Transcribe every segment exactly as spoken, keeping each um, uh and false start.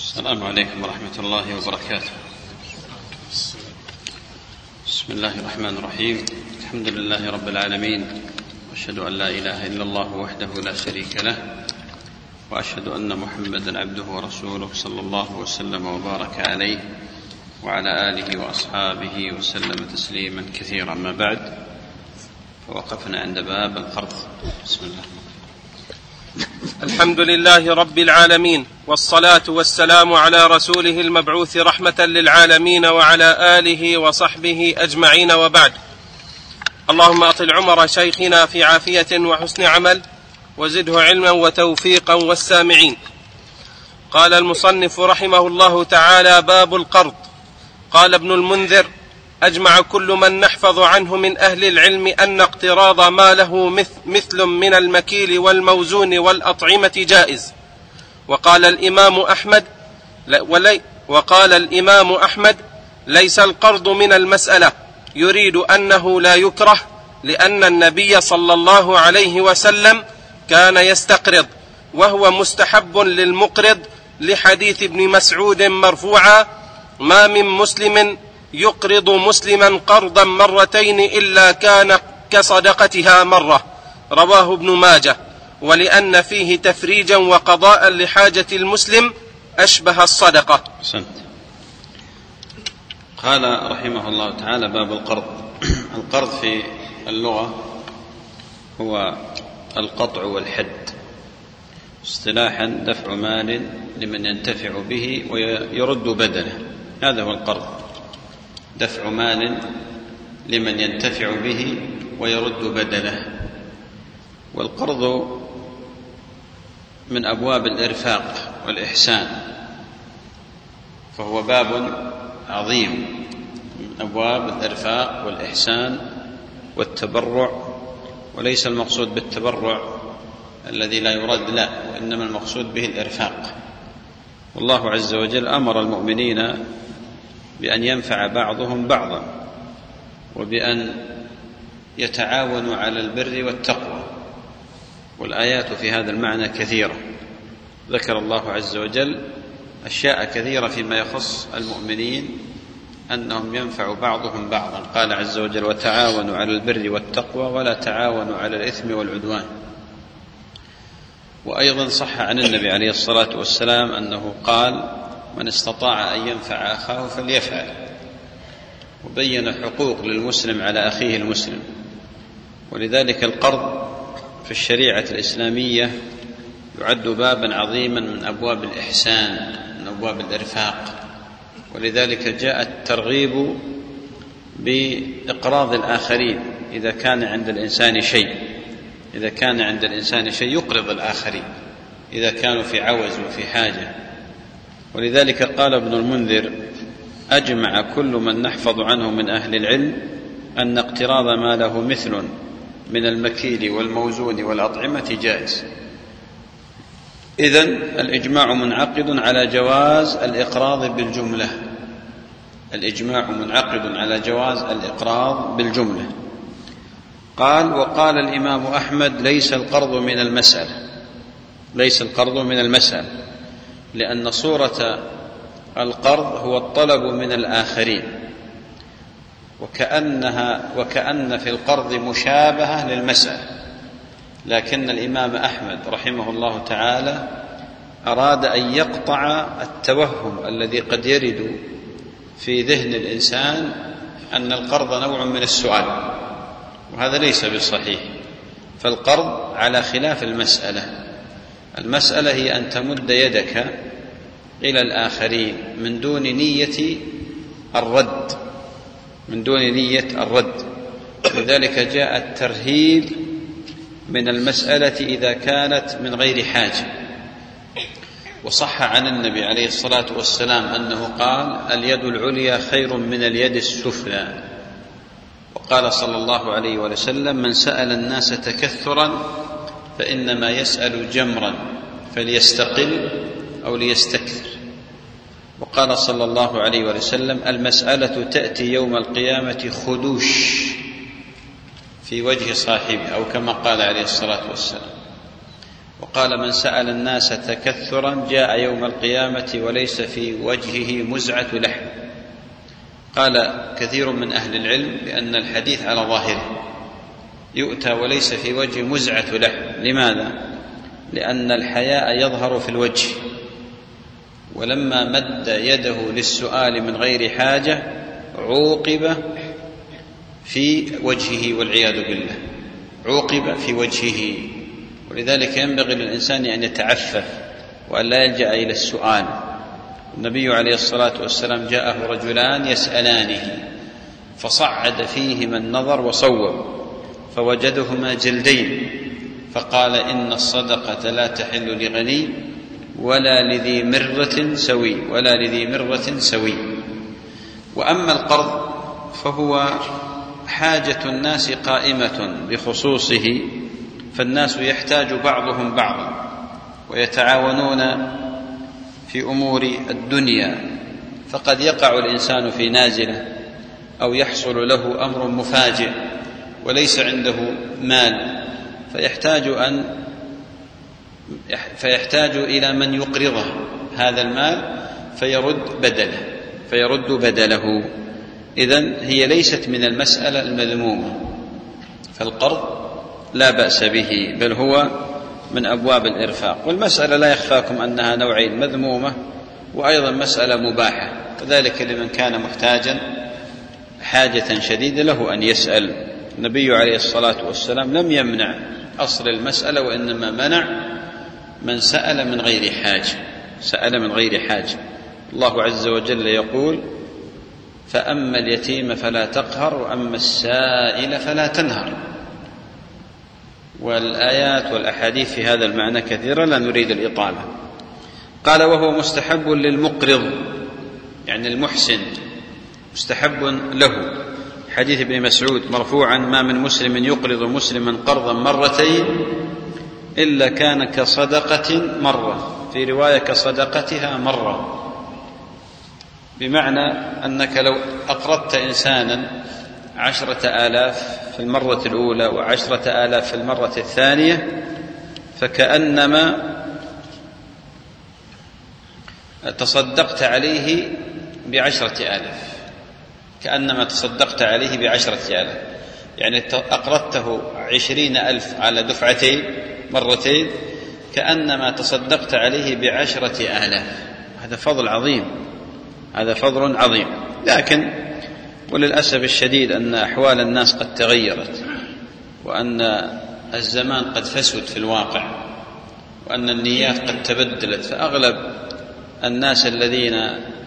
السلام عليكم ورحمة الله وبركاته. بسم الله الرحمن الرحيم. الحمد لله رب العالمين، وأشهد أن لا إله إلا الله وحده لا شريك له، وأشهد أن محمدا عبده ورسوله صلى الله وسلم وبارك عليه وعلى آله وأصحابه وسلم تسليما كثيرا. ما بعد، فوقفنا عند باب القرض. بسم الله. الحمد لله رب العالمين، والصلاة والسلام على رسوله المبعوث رحمة للعالمين وعلى آله وصحبه أجمعين، وبعد. اللهم أطل عمر شيخنا في عافية وحسن عمل، وزده علما وتوفيقا والسامعين. قال المصنف رحمه الله تعالى: باب القرض. قال ابن المنذر: أجمع كل من نحفظ عنه من أهل العلم أن اقتراض ما له مثل من المكيل والموزون والأطعمة جائز. وقال الإمام أحمد ولي وقال الإمام أحمد ليس القرض من المسألة، يريد أنه لا يكره، لأن النبي صلى الله عليه وسلم كان يستقرض، وهو مستحب للمقرض، لحديث ابن مسعود مرفوعا: ما من مسلم يقرض مسلما قرضا مرتين إلا كان كصدقتها مرة. رواه ابن ماجه. ولأن فيه تفريجا وقضاء لحاجة المسلم أشبه الصدقة. حسنت. قال رحمه الله تعالى: باب القرض. القرض في اللغة هو القطع والحد، اصطلاحا دفع مال لمن ينتفع به ويرد بدله، هذا هو القرض، دفع مال لمن ينتفع به ويرد بدله. والقرض من أبواب الإرفاق والإحسان، فهو باب عظيم من أبواب الإرفاق والإحسان والتبرع. وليس المقصود بالتبرع الذي لا يرد، لا، وإنما المقصود به الإرفاق. والله عز وجل أمر المؤمنين بأن ينفع بعضهم بعضا، وبأن يتعاونوا على البر والتقوى، والآيات في هذا المعنى كثيرة. ذكر الله عز وجل أشياء كثيرة فيما يخص المؤمنين أنهم ينفع بعضهم بعضا. قال عز وجل: وتعاونوا على البر والتقوى ولا تعاونوا على الإثم والعدوان. وأيضا صح عن النبي عليه الصلاة والسلام أنه قال: من استطاع أن ينفع أخاه فليفعل. وبين حقوق للمسلم على أخيه المسلم. ولذلك القرض في الشريعة الإسلامية يعد بابا عظيما من أبواب الإحسان، من أبواب الإرفاق. ولذلك جاء الترغيب بإقراض الآخرين إذا كان عند الإنسان شيء، إذا كان عند الإنسان شيء يقرض الآخرين إذا كانوا في عوز وفي حاجة. ولذلك قال ابن المنذر: أجمع كل من نحفظ عنه من أهل العلم أن اقتراض ما له مثل من المكيل والموزون والأطعمة جائز. إذن الإجماع منعقد على جواز الإقراض بالجملة، الإجماع منعقد على جواز الإقراض بالجملة. قال: وقال الإمام أحمد ليس القرض من المسألة، ليس القرض من المسألة، لأن صورة القرض هو الطلب من الآخرين، وكأنها وكأن في القرض مشابهة للمسألة. لكن الإمام أحمد رحمه الله تعالى أراد أن يقطع التوهم الذي قد يرد في ذهن الإنسان أن القرض نوع من السؤال، وهذا ليس بصحيح. فالقرض على خلاف المسألة. المسألة هي أن تمد يدك إلى الآخرين من دون نية الرد، من دون نية الرد. لذلك جاء الترهيب من المسألة إذا كانت من غير حاجة. وصح عن النبي عليه الصلاة والسلام أنه قال: اليد العليا خير من اليد السفلى. وقال صلى الله عليه وسلم: من سأل الناس تكثرا فإنما يسأل جمرا، فليستقل أو ليستكثر. وقال صلى الله عليه وسلم: المسألة تأتي يوم القيامة خدوش في وجه صاحبه، أو كما قال عليه الصلاة والسلام. وقال: من سأل الناس تكثرا جاء يوم القيامة وليس في وجهه مزعة لحم. قال كثير من أهل العلم بأن الحديث على ظاهره، يؤتى وليس في وجه مزعة لحم. لماذا؟ لأن الحياء يظهر في الوجه، ولما مد يده للسؤال من غير حاجة عوقب في وجهه والعياذ بالله، عوقب في وجهه. ولذلك ينبغي للإنسان أن يتعفف وأن لا يلجأ إلى السؤال. النبي عليه الصلاة والسلام جاءه رجلان يسألانه فصعد فيهما النظر وصوب فوجدهما جلدين، فقال: إن الصدقة لا تحل لغني ولا لذي مرة سوي ولا لذي مرة سوي. وأما القرض فهو حاجة الناس قائمة بخصوصه، فالناس يحتاج بعضهم بعضا ويتعاونون في أمور الدنيا، فقد يقع الإنسان في نازلة أو يحصل له أمر مفاجئ وليس عنده مال، فيحتاج أن فيحتاج إلى من يقرضه هذا المال فيرد بدله فيرد بدله إذن هي ليست من المسألة المذمومة، فالقرض لا بأس به، بل هو من أبواب الإرفاق. والمسألة لا يخفاكم أنها نوعين: مذمومة وأيضا مسألة مباحة، وذلك لمن كان محتاجا حاجة شديدة له أن يسأل. النبي عليه الصلاة والسلام لم يمنع أصل المسألة، وإنما منع من سأل من غير حاجة سأل من غير حاجة. الله عز وجل يقول: فأما اليتيم فلا تقهر وأما السائل فلا تنهر. والآيات والأحاديث في هذا المعنى كثيرة، لا نريد الإطالة. قال: وهو مستحب للمقرض، يعني المحسن مستحب له. حديث ابن مسعود مرفوعا: ما من مسلم يقرض مسلما قرضا مرتين إلا كان كصدقة مرة، في رواية كصدقتها مرة، بمعنى أنك لو أقرضت إنسانا عشرة آلاف في المرة الأولى وعشرة آلاف في المرة الثانية فكأنما تصدقت عليه بعشرة آلاف كأنما تصدقت عليه بعشرة آلاف يعني أقرضته عشرين ألف على دفعتين مرتين كأنما تصدقت عليه بعشرة آلاف. هذا فضل عظيم هذا فضل عظيم لكن وللأسف الشديد أن أحوال الناس قد تغيرت، وأن الزمان قد فسد في الواقع، وأن النيات قد تبدلت، فأغلب الناس الذين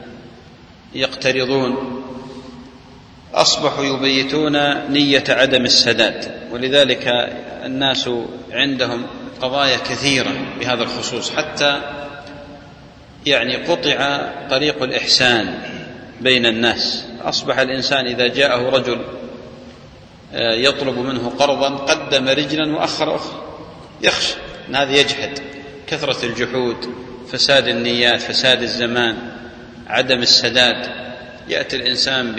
يقترضون أصبحوا يبيتون نية عدم السداد، ولذلك الناس عندهم قضايا كثيرة بهذا الخصوص، حتى يعني قطع طريق الإحسان بين الناس. أصبح الإنسان إذا جاءه رجل يطلب منه قرضا قدم رجلا وأخر أخرى، يخشى أن هذا يجحد. كثرة الجحود، فساد النيات، فساد الزمان، عدم السداد. يأتي الإنسان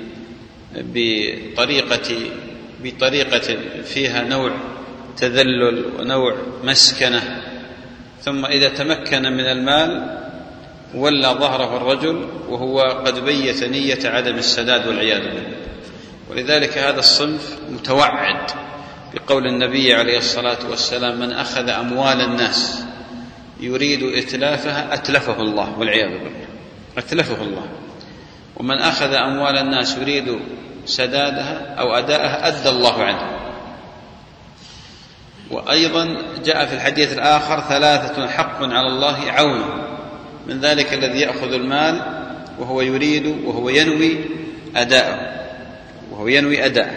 بطريقة بطريقة فيها نوع تذلل ونوع مسكنة، ثم إذا تمكن من المال ولى ظهره الرجل وهو قد بيت نية عدم السداد والعياذ بالله. ولذلك هذا الصنف متوعد بقول النبي عليه الصلاة والسلام: من أخذ أموال الناس يريد إتلافها أتلفه الله والعياذ بالله، أتلفه الله. ومن أخذ أموال الناس يريد سدادها أو أداءها أدى الله عنه. وأيضا جاء في الحديث الآخر: ثلاثة حق على الله عونه، من ذلك الذي يأخذ المال وهو يريد وهو ينوي أداءه وهو ينوي أداءه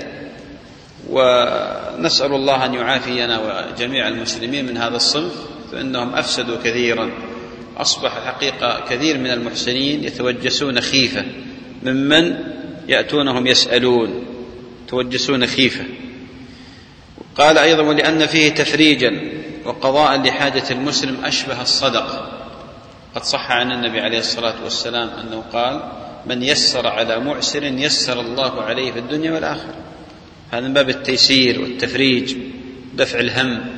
ونسأل الله أن يعافينا وجميع المسلمين من هذا الصنف، فإنهم أفسدوا كثيرا. أصبح الحقيقة كثير من المحسنين يتوجسون خيفة ممن يأتونهم يسألون، توجسون خيفة. قال أيضا: ولأن فيه تفريجا وقضاء لحاجة المسلم أشبه الصدقة. قد صح عن النبي عليه الصلاة والسلام أنه قال: من يسر على معسر يسر الله عليه في الدنيا والآخرة. هذا من باب التيسير والتفريج، دفع الهم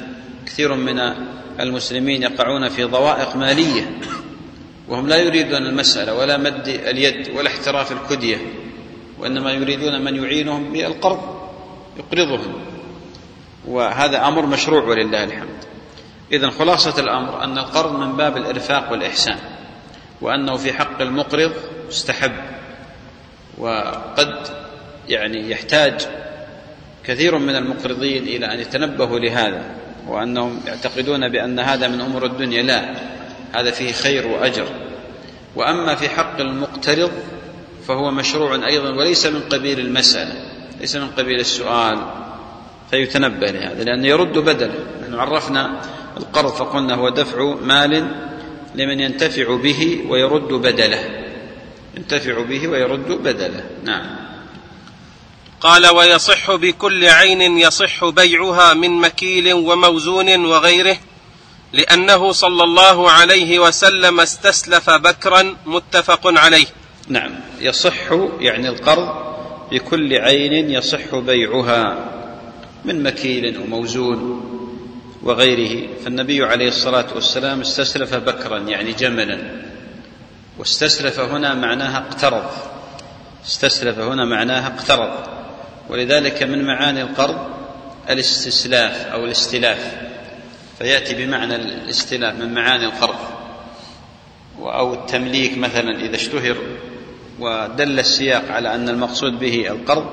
كثير من المسلمين يقعون في ضوائق مالية وهم لا يريدون المسألة ولا مد اليد ولا احتراف الكدية، وإنما يريدون من يعينهم بالقرض يقرضهم، وهذا أمر مشروع ولله الحمد. إذن خلاصة الأمر أن القرض من باب الإرفاق والإحسان، وأنه في حق المقرض مستحب، وقد يعني يحتاج كثير من المقرضين إلى أن يتنبهوا لهذا، وأنهم يعتقدون بأن هذا من أمور الدنيا. لا، هذا فيه خير وأجر. وأما في حق المقترض فهو مشروع أيضا، وليس من قبيل المسألة، ليس من قبيل السؤال، فيتنبه لهذا، لأنه يرد بدله. نحن عرفنا القرض فقلنا هو دفع مال لمن ينتفع به ويرد بدله، ينتفع به ويرد بدله. نعم. قال: ويصح بكل عين يصح بيعها من مكيل وموزون وغيره، لأنه صلى الله عليه وسلم استسلف بكرا، متفق عليه. نعم، يصح يعني القرض بكل عين يصح بيعها من مكيل وموزون وغيره. فالنبي عليه الصلاة والسلام استسلف بكرا يعني جملا، واستسلف هنا معناها اقترض، استسلف هنا معناها اقترض، ولذلك من معاني القرض الاستسلاف أو الاستلاف، فيأتي بمعنى الاستلاف من معاني القرض، أو التمليك مثلا إذا اشتهر ودل السياق على أن المقصود به القرض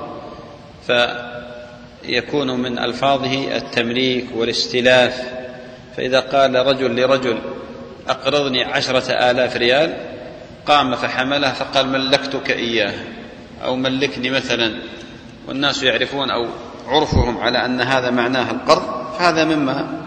فيكون من ألفاظه التمليك والاستلاف. فإذا قال رجل لرجل أقرضني عشرة آلاف ريال، قام فحملها فقال ملكتك إياه أو ملكني مثلا، والناس يعرفون أو عرفهم على أن هذا معناه القرض، فهذا مما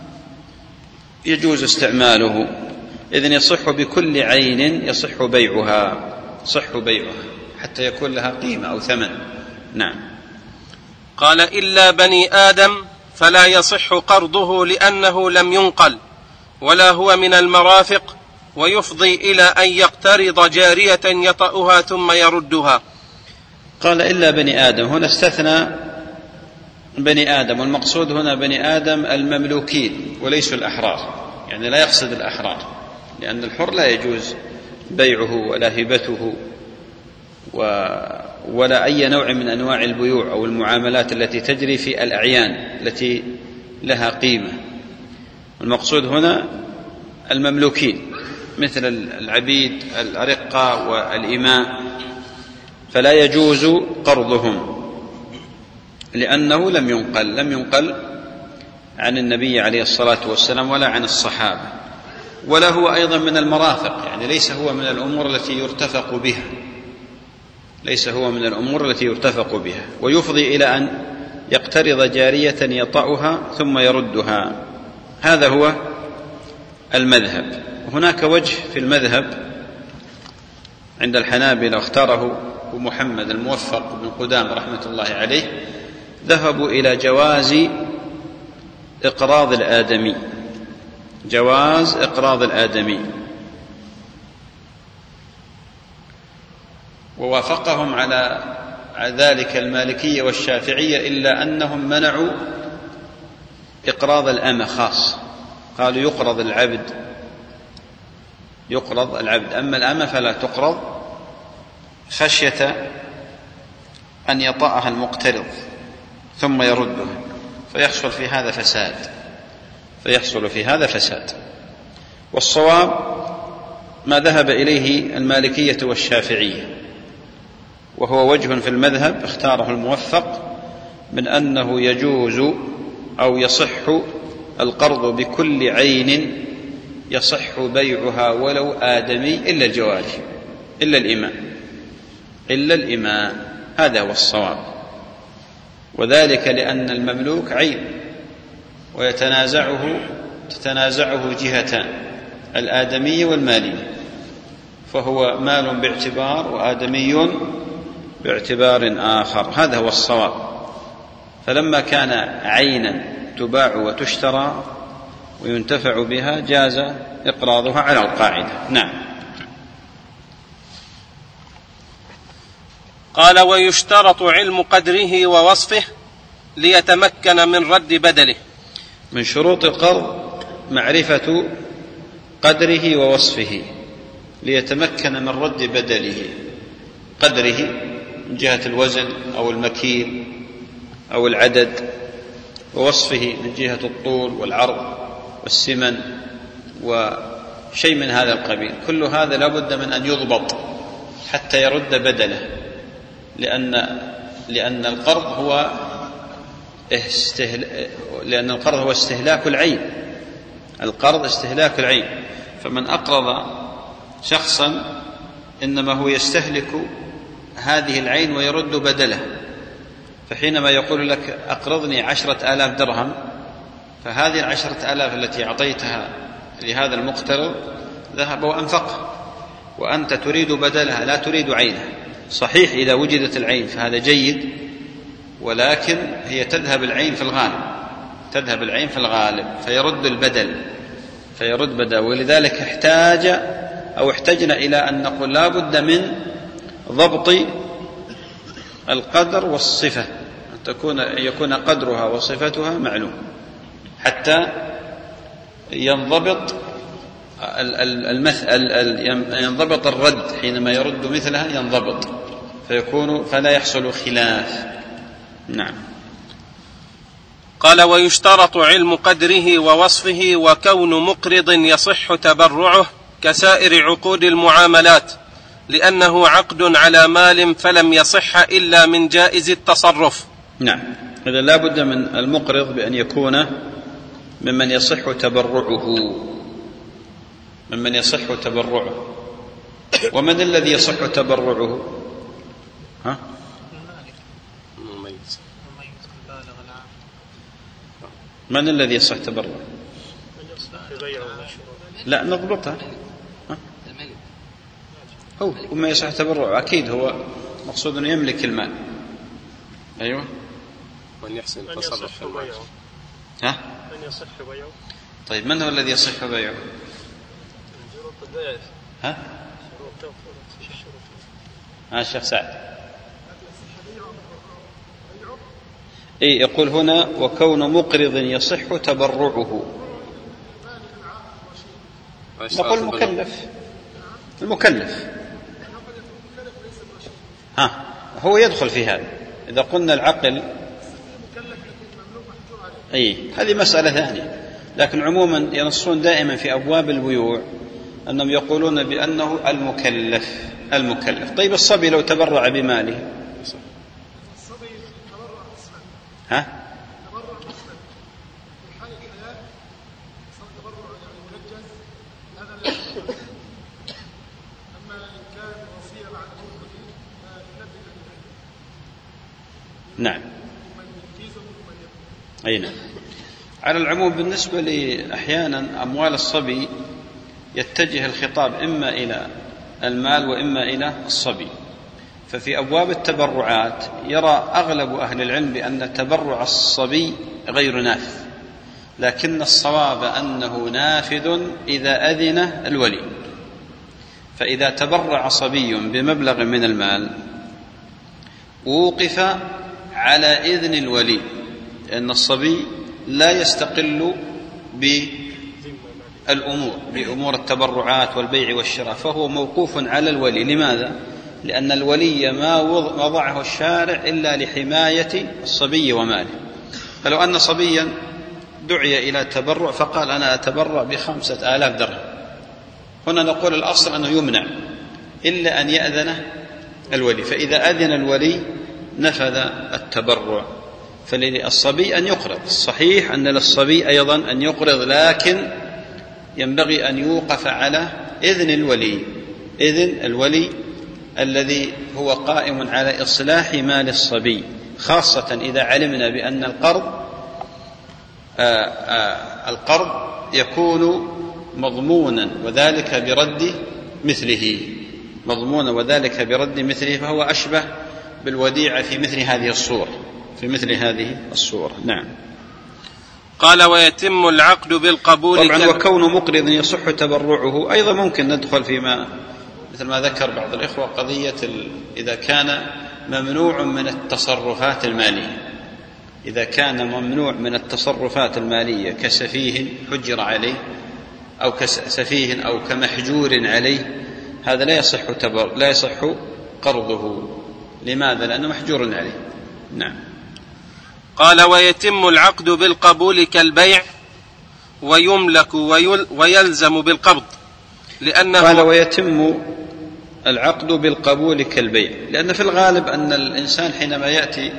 يجوز استعماله. إذن يصح بكل عين يصح بيعها، يصح بيعها حتى يكون لها قيمة أو ثمن. نعم. قال: إلا بني آدم فلا يصح قرضه، لأنه لم ينقل ولا هو من المرافق، ويفضي إلى أن يقترض جارية يطأها ثم يردها. قال: إلا بني آدم، هنا استثنى بني آدم، والمقصود هنا بني آدم المملوكين وليسوا الأحرار، يعني لا يقصد الأحرار، لأن الحر لا يجوز بيعه ولا هبته ولا أي نوع من أنواع البيوع أو المعاملات التي تجري في الأعيان التي لها قيمة. المقصود هنا المملوكين مثل العبيد الأرقة والإماء، فلا يجوز قرضهم لأنه لم ينقل لم ينقل عن النبي عليه الصلاة والسلام ولا عن الصحابة، ولا هو أيضا من المرافق، يعني ليس هو من الأمور التي يرتفق بها، ليس هو من الأمور التي يرتفق بها. ويفضي إلى أن يقترض جارية يطأها ثم يردها، هذا هو المذهب. هناك وجه في المذهب عند الحنابلة واختاره محمد الموفق بن قدامة رحمة الله عليه، ذهبوا إلى جواز إقراض الآدمي، جواز إقراض الآدمي، ووافقهم على ذلك المالكية والشافعية، إلا أنهم منعوا إقراض الأمة خاص، قالوا يقرض العبد يقرض العبد أما الأمة فلا تقرض، خشية أن يطأها المقترض ثم يردها فيحصل في هذا فساد فيحصل في هذا فساد. والصواب ما ذهب إليه المالكية والشافعية، وهو وجه في المذهب اختاره الموفق من أنه يجوز أو يصح القرض بكل عين يصح بيعها ولو آدمي إلا الجواري إلا الإماء إلا الإماء هذا هو الصواب، وذلك لأن المملوك عين ويتنازعه تتنازعه جهتان، الآدمي والمالي، فهو مال باعتبار وآدمي باعتبار آخر، هذا هو الصواب. فلما كان عينا تباع وتشترى وينتفع بها جاز إقراضها على القاعدة. نعم. قال: ويشترط علم قدره ووصفه ليتمكن من رد بدله، من شروط القرض معرفة قدره ووصفه ليتمكن من رد بدله، قدره من جهة الوزن أو المكيل أو العدد، ووصفه من جهة الطول والعرض والسمن وشيء من هذا القبيل. كل هذا لا بد من أن يضبط حتى يرد بدله، لأن لأن القرض هو استهل... لأن القرض هو استهلاك العين، القرض استهلاك العين. فمن أقرض شخصا إنما هو يستهلك هذه العين ويرد بدله، فحينما يقول لك أقرضني عشرة آلاف درهم، فهذه العشرة آلاف التي أعطيتها لهذا المقترض ذهب وأنفقها، وأنت تريد بدلها لا تريد عينها. صحيح إذا وجدت العين فهذا جيد، ولكن هي تذهب العين في الغالب، تذهب العين في الغالب فيرد البدل، فيرد بدل. ولذلك احتاج أو احتجنا إلى أن نقول لا بد من ضبط القدر والصفة، أن تكون يكون قدرها وصفتها معلوم حتى ينضبط المثل، ينضبط الرد حينما يرد مثلها ينضبط فيكون فلا يحصل خلاف. نعم. قال: ويشترط علم قدره ووصفه وكون مقرض يصح تبرعه كسائر عقود المعاملات، لأنه عقد على مال فلم يصح إلا من جائز التصرف. نعم. إذا لا بد من المقرض بأن يكون ممن يصح تبرعه، ممن يصح تبرعه. ومن الذي يصح تبرعه؟ ها؟ من الذي يصح تبرعه؟ لا نضبطها. هو وما يصح تبرعه أكيد هو مقصود أن يملك المال. أيوة. من يحسن التصرف في المال. ها؟ من يصح بيعه. طيب من هو الذي يصح بيعه؟ ها؟ ها الشيخ سعد. إيه يقول هنا: وكون مقرض يصح تبرعه. نقول مكلف، المكلف. ها هو يدخل في هذا. إذا قلنا العقل أي هذه مسألة ثانية، لكن عموما ينصون دائما في أبواب البيوع أنهم يقولون بأنه المكلف. المكلف. طيب الصبي لو تبرع بماله؟ ها؟ نعم. أي نعم. على العموم بالنسبة لأحيانا أموال الصبي يتجه الخطاب إما إلى المال وإما إلى الصبي. ففي أبواب التبرعات يرى أغلب أهل العلم بأن تبرع الصبي غير نافذ، لكن الصواب أنه نافذ إذا أذن الولي. فإذا تبرع صبي بمبلغ من المال وقف على إذن الولي، لأن الصبي لا يستقل بالأمور بأمور التبرعات والبيع والشراء، فهو موقوف على الولي. لماذا؟ لأن الولي ما وضعه الشارع إلا لحماية الصبي وماله. فلو أن صبيا دعي إلى تبرع فقال أنا أتبرع بخمسة آلاف درهم، هنا نقول الأصل أنه يمنع إلا أن يأذن الولي، فإذا أذن الولي نفذ التبرع. فللصبي أن يقرض، الصحيح أن للصبي أيضا أن يقرض، لكن ينبغي أن يوقف على إذن الولي، إذن الولي الذي هو قائم على إصلاح مال الصبي، خاصة إذا علمنا بأن القرض آآ آآ القرض يكون مضمونا وذلك برد مثله، مضمونا وذلك برد مثله، فهو أشبه بالوديعة في مثل هذه الصورة، في مثل هذه الصورة. نعم. قال: ويتم العقد بالقبول. طبعا وكون مقرض يصح تبرعه أيضا ممكن ندخل فيما مثل ما ذكر بعض الإخوة قضية إذا كان ممنوع من التصرفات المالية، إذا كان ممنوع من التصرفات المالية كسفيه حجر عليه أو كسفيه أو كمحجور عليه، هذا لا يصح تبر لا يصح قرضه. لماذا؟ لأنه محجور عليه. نعم. قال: ويتم العقد بالقبول كالبيع ويملك ويلزم بالقبض لأنه قال: ويتم العقد بالقبول كالبيع، لأن في الغالب أن الإنسان حينما يأتي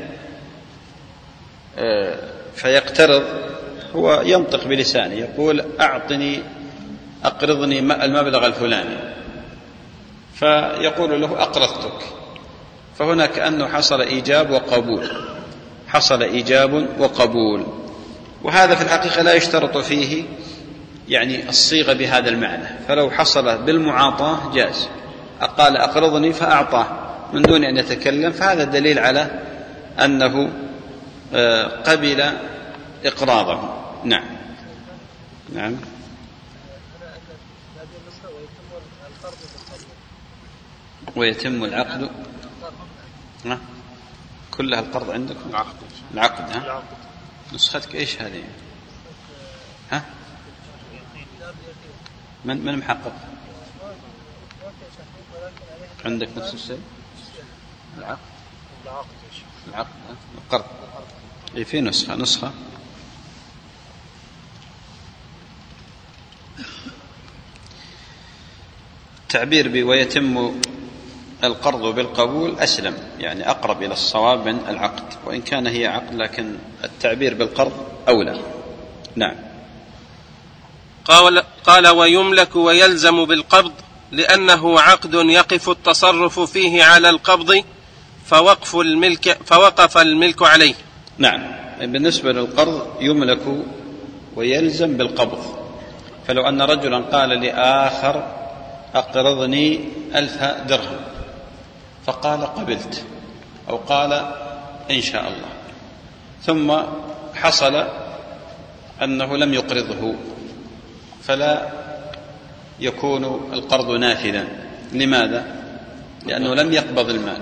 فيقترض هو ينطق بلسانه، يقول: أعطني أقرضني المبلغ الفلاني، فيقول له: أقرضتك. فهنا كأنه حصل إيجاب وقبول، حصل إيجاب وقبول. وهذا في الحقيقة لا يشترط فيه يعني الصيغة بهذا المعنى، فلو حصل بالمعاطاة جاز، قال: أقرضني فأعطاه من دون أن يتكلم، فهذا دليل على أنه قبل إقراضه. نعم. نعم. ويتم العقد. ها؟ كلها القرض عندكم؟ العقد. العقد. ها؟ نسختك إيش هذه؟ ها؟ من من محقق؟ عندك نفس الشيء؟ العقد. العقد. القرض. إيه، في نسخة نسخة تعبير ب ويتم القرض بالقبول أسلم، يعني أقرب إلى الصواب من العقد، وإن كان هي عقد لكن التعبير بالقرض أولى. نعم. قال, قال ويملك ويلزم بالقبض لأنه عقد يقف التصرف فيه على القبض فوقف الملك, فوقف الملك عليه. نعم. بالنسبة للقرض يملك ويلزم بالقبض، فلو أن رجلا قال لآخر: أقرضني ألف درهم، فقال: قبلت، أو قال: إن شاء الله، ثم حصل أنه لم يقرضه، فلا يكون القرض نافذا. لماذا؟ لأنه لم يقبض المال،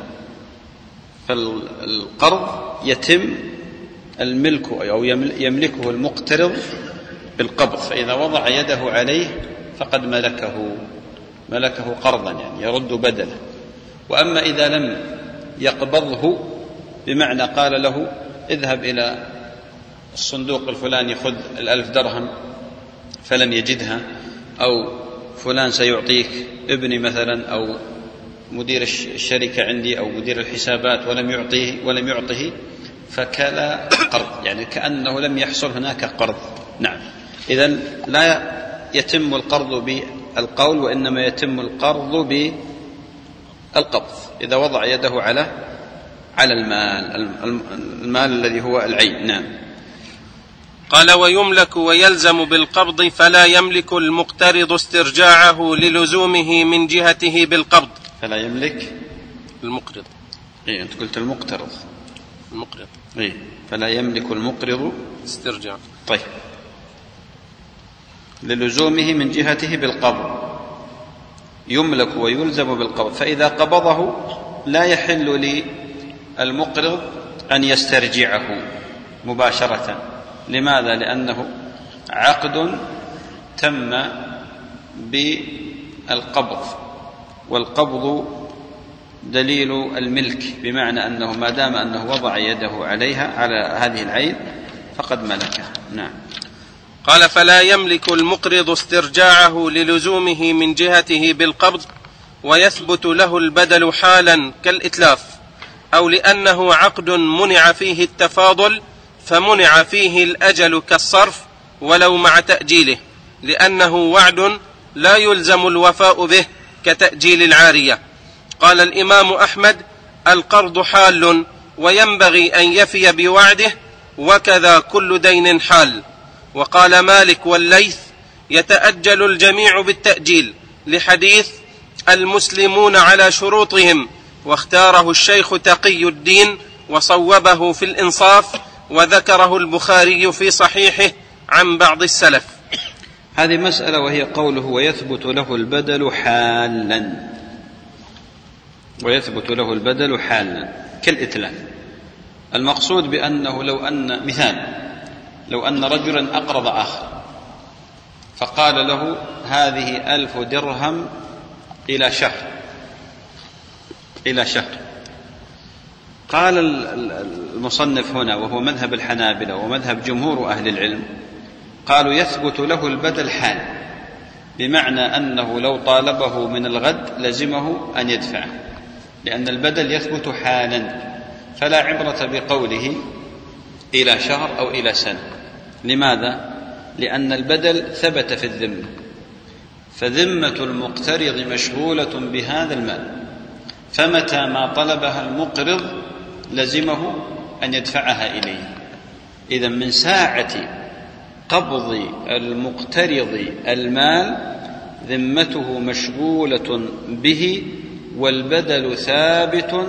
فالقرض يتم الملك أو يملكه المقترض بالقبض، فإذا وضع يده عليه فقد ملكه ملكه قرضا، يعني يرد بدله. وأما إذا لم يقبضه، بمعنى قال له: اذهب إلى الصندوق الفلاني خذ الألف درهم، فلم يجدها، أو فلان سيعطيك ابني مثلا، أو مدير الشركة عندي أو مدير الحسابات ولم يعطيه ولم يعطه، فكلا قرض، يعني كأنه لم يحصل هناك قرض. نعم. إذن لا يتم القرض بالقول، وإنما يتم القرض بالقبض إذا وضع يده على على المال المال الذي هو العين. نعم. قال ويملك ويلزم بالقبض فلا يملك المقترض استرجاعه للزومه من جهته بالقبض. فلا يملك المقرض. إيه، أنت قلت المقترض. المقرض. إيه، فلا يملك المقرض استرجاع. طيب. للزومه من جهته بالقبض، يملك ويلزم بالقبض، فإذا قبضه لا يحل للمقرض أن يسترجعه مباشرة. لماذا؟ لأنه عقد تم بالقبض، والقبض دليل الملك، بمعنى أنه ما دام أنه وضع يده عليها على هذه العين فقد ملكها. نعم. قال فلا يملك المقرض استرجاعه للزومه من جهته بالقبض ويثبت له البدل حالا كالإتلاف، أو لأنه عقد منع فيه التفاضل فمنع فيه الأجل كالصرف ولو مع تأجيله، لأنه وعد لا يلزم الوفاء به كتأجيل العارية. قال الإمام أحمد القرض حال وينبغي أن يفي بوعده، وكذا كل دين حال. وقال مالك والليث يتأجل الجميع بالتأجيل لحديث المسلمون على شروطهم، واختاره الشيخ تقي الدين وصوبه في الإنصاف، وذكره البخاري في صحيحه عن بعض السلف. هذه مسألة، وهي قوله ويثبت له البدل حالا، ويثبت له البدل حالا كالإتلاف. المقصود بأنه لو أن مثال لو أن رجلا أقرض آخر فقال له هذه ألف درهم إلى شهر إلى شهر قال المصنف هنا وهو مذهب الحنابلة ومذهب جمهور أهل العلم قالوا يثبت له البدل حال، بمعنى أنه لو طالبه من الغد لزمه أن يدفعه، لأن البدل يثبت حالا، فلا عبرة بقوله إلى شهر أو إلى سنة. لماذا؟ لأن البدل ثبت في الذمة، فذمة المقترض مشغولة بهذا المال، فمتى ما طلبها المقرض لزمه أن يدفعها إليه. إذن من ساعة قبض المقترض المال ذمته مشغولة به، والبدل ثابت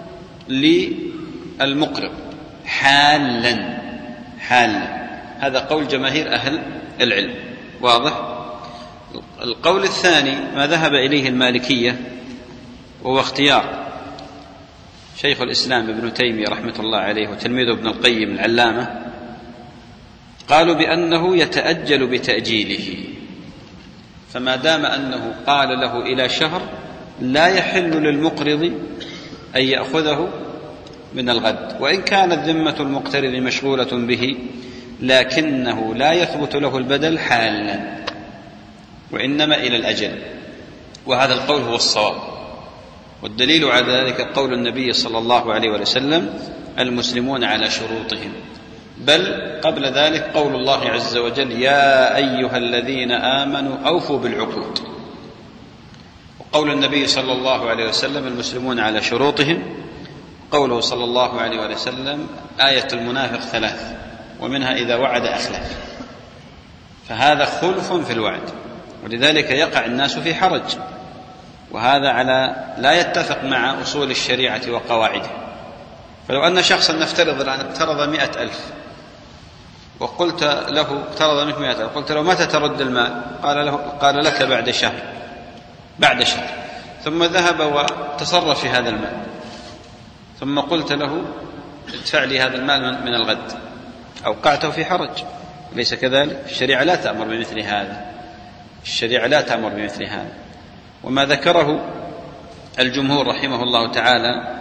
للمقرض حالا حالا. هذا قول جماهير أهل العلم، واضح؟ القول الثاني ما ذهب إليه المالكية، وهو اختيار شيخ الإسلام ابن تيمية رحمة الله عليه وتلميذه ابن القيم العلامة، قالوا بأنه يتأجل بتأجيله، فما دام أنه قال له إلى شهر لا يحل للمقرض أن يأخذه من الغد، وإن كانت ذمة المقترض مشغولة به، لكنه لا يثبت له البدل حالا، وإنما إلى الأجل. وهذا القول هو الصواب، والدليل على ذلك قول النبي صلى الله عليه وسلم المسلمون على شروطهم، بل قبل ذلك قول الله عز وجل يا أيها الذين آمنوا أوفوا بالعقود، وقول النبي صلى الله عليه وسلم المسلمون على شروطهم، قوله صلى الله عليه وسلم آية المنافق ثلاث ومنها إذا وعد أخلف، فهذا خلف في الوعد، ولذلك يقع الناس في حرج، وهذا على لا يتفق مع أصول الشريعة وقواعده. فلو أن شخصا نفترض الآن اقترض مئة ألف وقلت له اقترض منك مئة ألف، قلت له متى ترد المال؟ قال, له قال لك بعد شهر بعد شهر ثم ذهب وتصرف في هذا المال، ثم قلت له ادفع لي هذا المال من الغد، أوقعته في حرج، ليس كذلك؟ الشريعة لا تأمر بمثل هذا، الشريعة لا تأمر بمثل هذا. وما ذكره الجمهور رحمه الله تعالى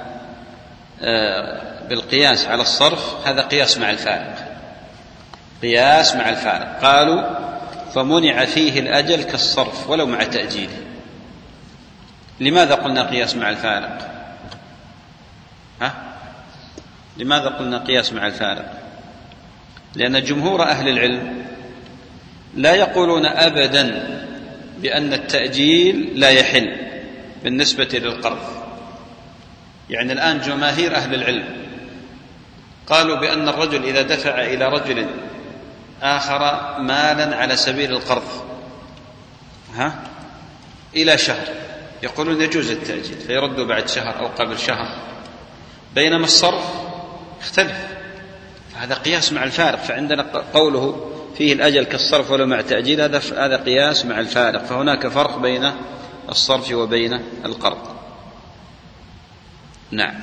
بالقياس على الصرف هذا قياس مع الفارق، قياس مع الفارق. قالوا فمنع فيه الأجل كالصرف ولو مع تأجيله. لماذا قلنا قياس مع الفارق؟ ها؟ لماذا قلنا قياس مع الفارق؟ لأن جمهور أهل العلم لا يقولون أبدا بأن التأجيل لا يحل بالنسبة للقرض. يعني الآن جماهير أهل العلم قالوا بأن الرجل إذا دفع إلى رجل آخر مالا على سبيل القرض ها إلى شهر، يقولون يجوز التأجيل فيرد بعد شهر أو قبل شهر، بينما الصرف اختلف، فهذا قياس مع الفارق. فعندنا قوله فيه الأجل كالصرف ولو مع تأجيل، هذا هذا قياس مع الفارق، فهناك فرق بين الصرف وبين القرض. نعم.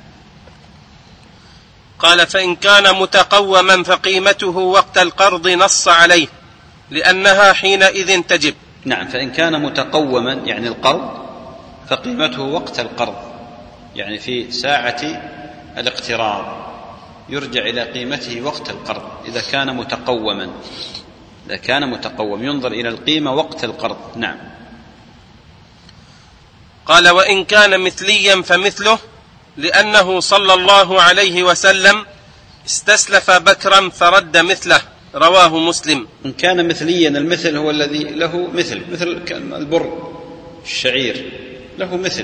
قال فإن كان متقوما فقيمته وقت القرض نص عليه لأنها حينئذ تجب. نعم، فإن كان متقوما يعني القرض فقيمته وقت القرض، يعني في ساعة الاقتراض يرجع إلى قيمته وقت القرض إذا كان متقوما، إذا كان متقوم ينظر إلى القيمة وقت القرض. نعم. قال وإن كان مثليا فمثله، لأنه صلى الله عليه وسلم استسلف بكرا فرد مثله، رواه مسلم. إن كان مثليا، المثل هو الذي له مثل، مثل البر الشعير له مثل،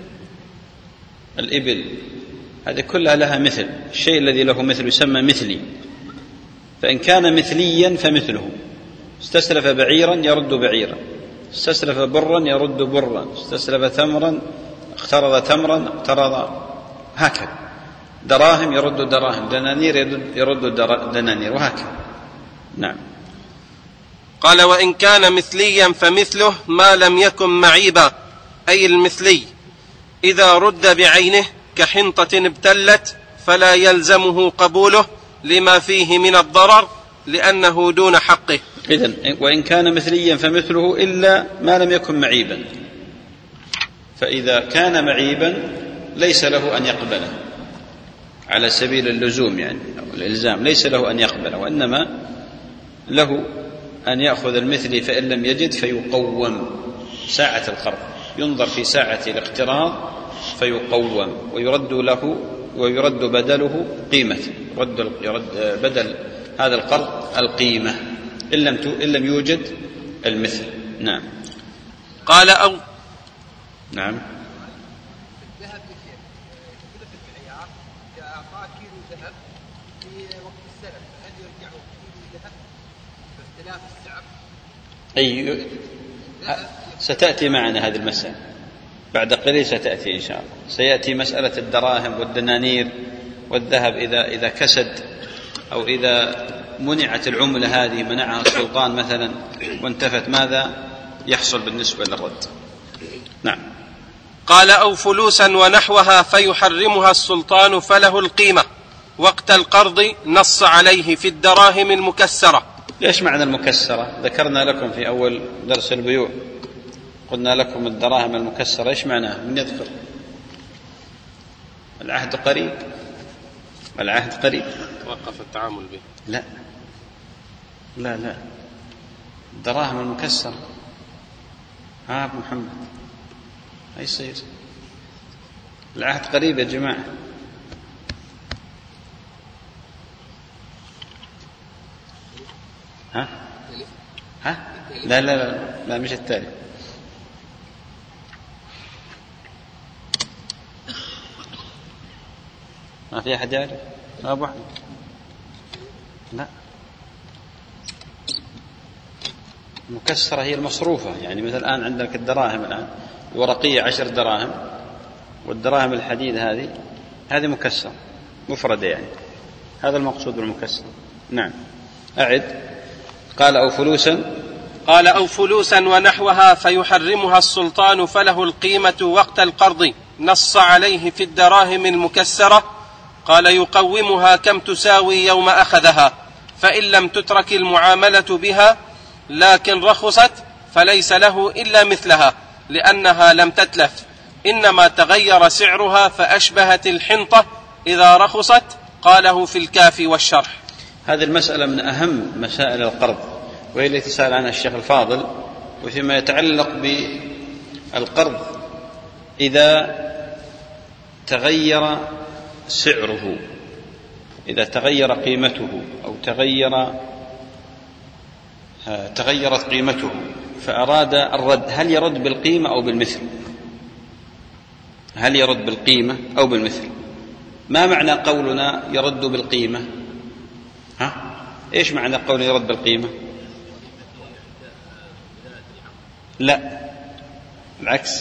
الإبل هذه كلها لها مثل، الشيء الذي له مثل يسمى مثلي. فإن كان مثليا فمثله، استسلف بعيرا يرد بعيرا، استسلف برا يرد برا، استسلف تمرا اقترض تمرا اقترض، هكذا. دراهم يرد دراهم، دنانير يرد دنانير، وهكذا. نعم. قال وإن كان مثليا فمثله ما لم يكن معيبا، أي المثلي إذا رد بعينه كحنطة ابتلت فلا يلزمه قبوله لما فيه من الضرر لأنه دون حقه. إذن وإن كان مثليا فمثله إلا ما لم يكن معيبا، فإذا كان معيبا ليس له أن يقبله على سبيل اللزوم يعني أو الإلزام، ليس له أن يقبله، وإنما له أن يأخذ المثلي فإن لم يجد فيقوم ساعة القرض، ينظر في ساعة الاقتراض فيقوم ويرد له ويرد بدله قيمته، يرد, يرد بدل هذا القرض القيمة إن لم إن لم يوجد المثل. نعم. قال أو نعم. الذهب بشيء يختلف المعيار، إذا أعطاه كيلو ذهب في وقت السلف هل يرجع كيلو ذهب باختلاف السعر؟ أي ستأتي معنا هذه المسألة بعد قليل، ستأتي إن شاء الله، سيأتي مسألة الدراهم والدنانير والذهب إذا إذا كسد أو إذا منعت العملة هذه، منعها السلطان مثلا وانتفت، ماذا يحصل بالنسبة للرد؟ نعم. قال أو فلوسا ونحوها فيحرمها السلطان فله القيمة وقت القرض، نص عليه في الدراهم المكسرة. ليش معنى المكسرة؟ ذكرنا لكم في أول درس البيوع، قلنا لكم الدراهم المكسرة إيش معناه؟ من يذكر؟ العهد قريب، العهد قريب، وقف التعامل به. لا لا لا الدراهم المكسرة. ها أبو محمد أي يصير؟ العهد قريب يا جماعة. ها ها لا لا لا لا مش التالي. ما في أحد يعرف؟ أبو أحمد لا. المكسرة هي المصروفة، يعني مثل الآن عندك الدراهم الآن الورقية عشر دراهم، والدراهم الحديد هذه هذه مكسرة مفردة، يعني هذا المقصود بالمكسر. نعم. أعد. قال أو فلوسا قال أو فلوسا ونحوها فيحرمها السلطان فله القيمة وقت القرض، نص عليه في الدراهم المكسرة. قال يقومها كم تساوي يوم أخذها، فإن لم تترك المعاملة بها لكن رخصت فليس له إلا مثلها لأنها لم تتلف، إنما تغير سعرها فأشبهت الحنطة إذا رخصت. قاله في الكافي والشرح. هذه المسألة من أهم مسائل القرض، وهي التي سأل عنها الشيخ الفاضل. وفيما يتعلق بالقرض، إذا تغير سعره، إذا تغير قيمته أو تغير تغيرت قيمته فأراد الرد، هل يرد بالقيمة أو بالمثل؟ هل يرد بالقيمة أو بالمثل؟ ما معنى قولنا يرد بالقيمة؟ ها؟ إيش معنى قول يرد بالقيمة؟ لا، العكس،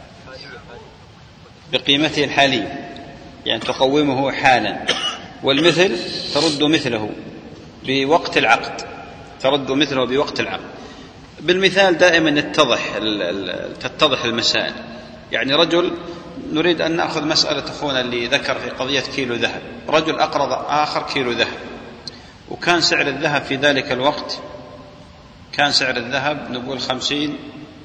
بقيمته الحالية، يعني تقومه حالا. والمثل ترد مثله بوقت العقد، ترد مثله بوقت العقد. بالمثال دائما يتضح تتضح المسائل. يعني رجل، نريد أن نأخذ مسألة أخونا اللي ذكر في قضية كيلو ذهب، رجل أقرض آخر كيلو ذهب، وكان سعر الذهب في ذلك الوقت كان سعر الذهب نقول خمسين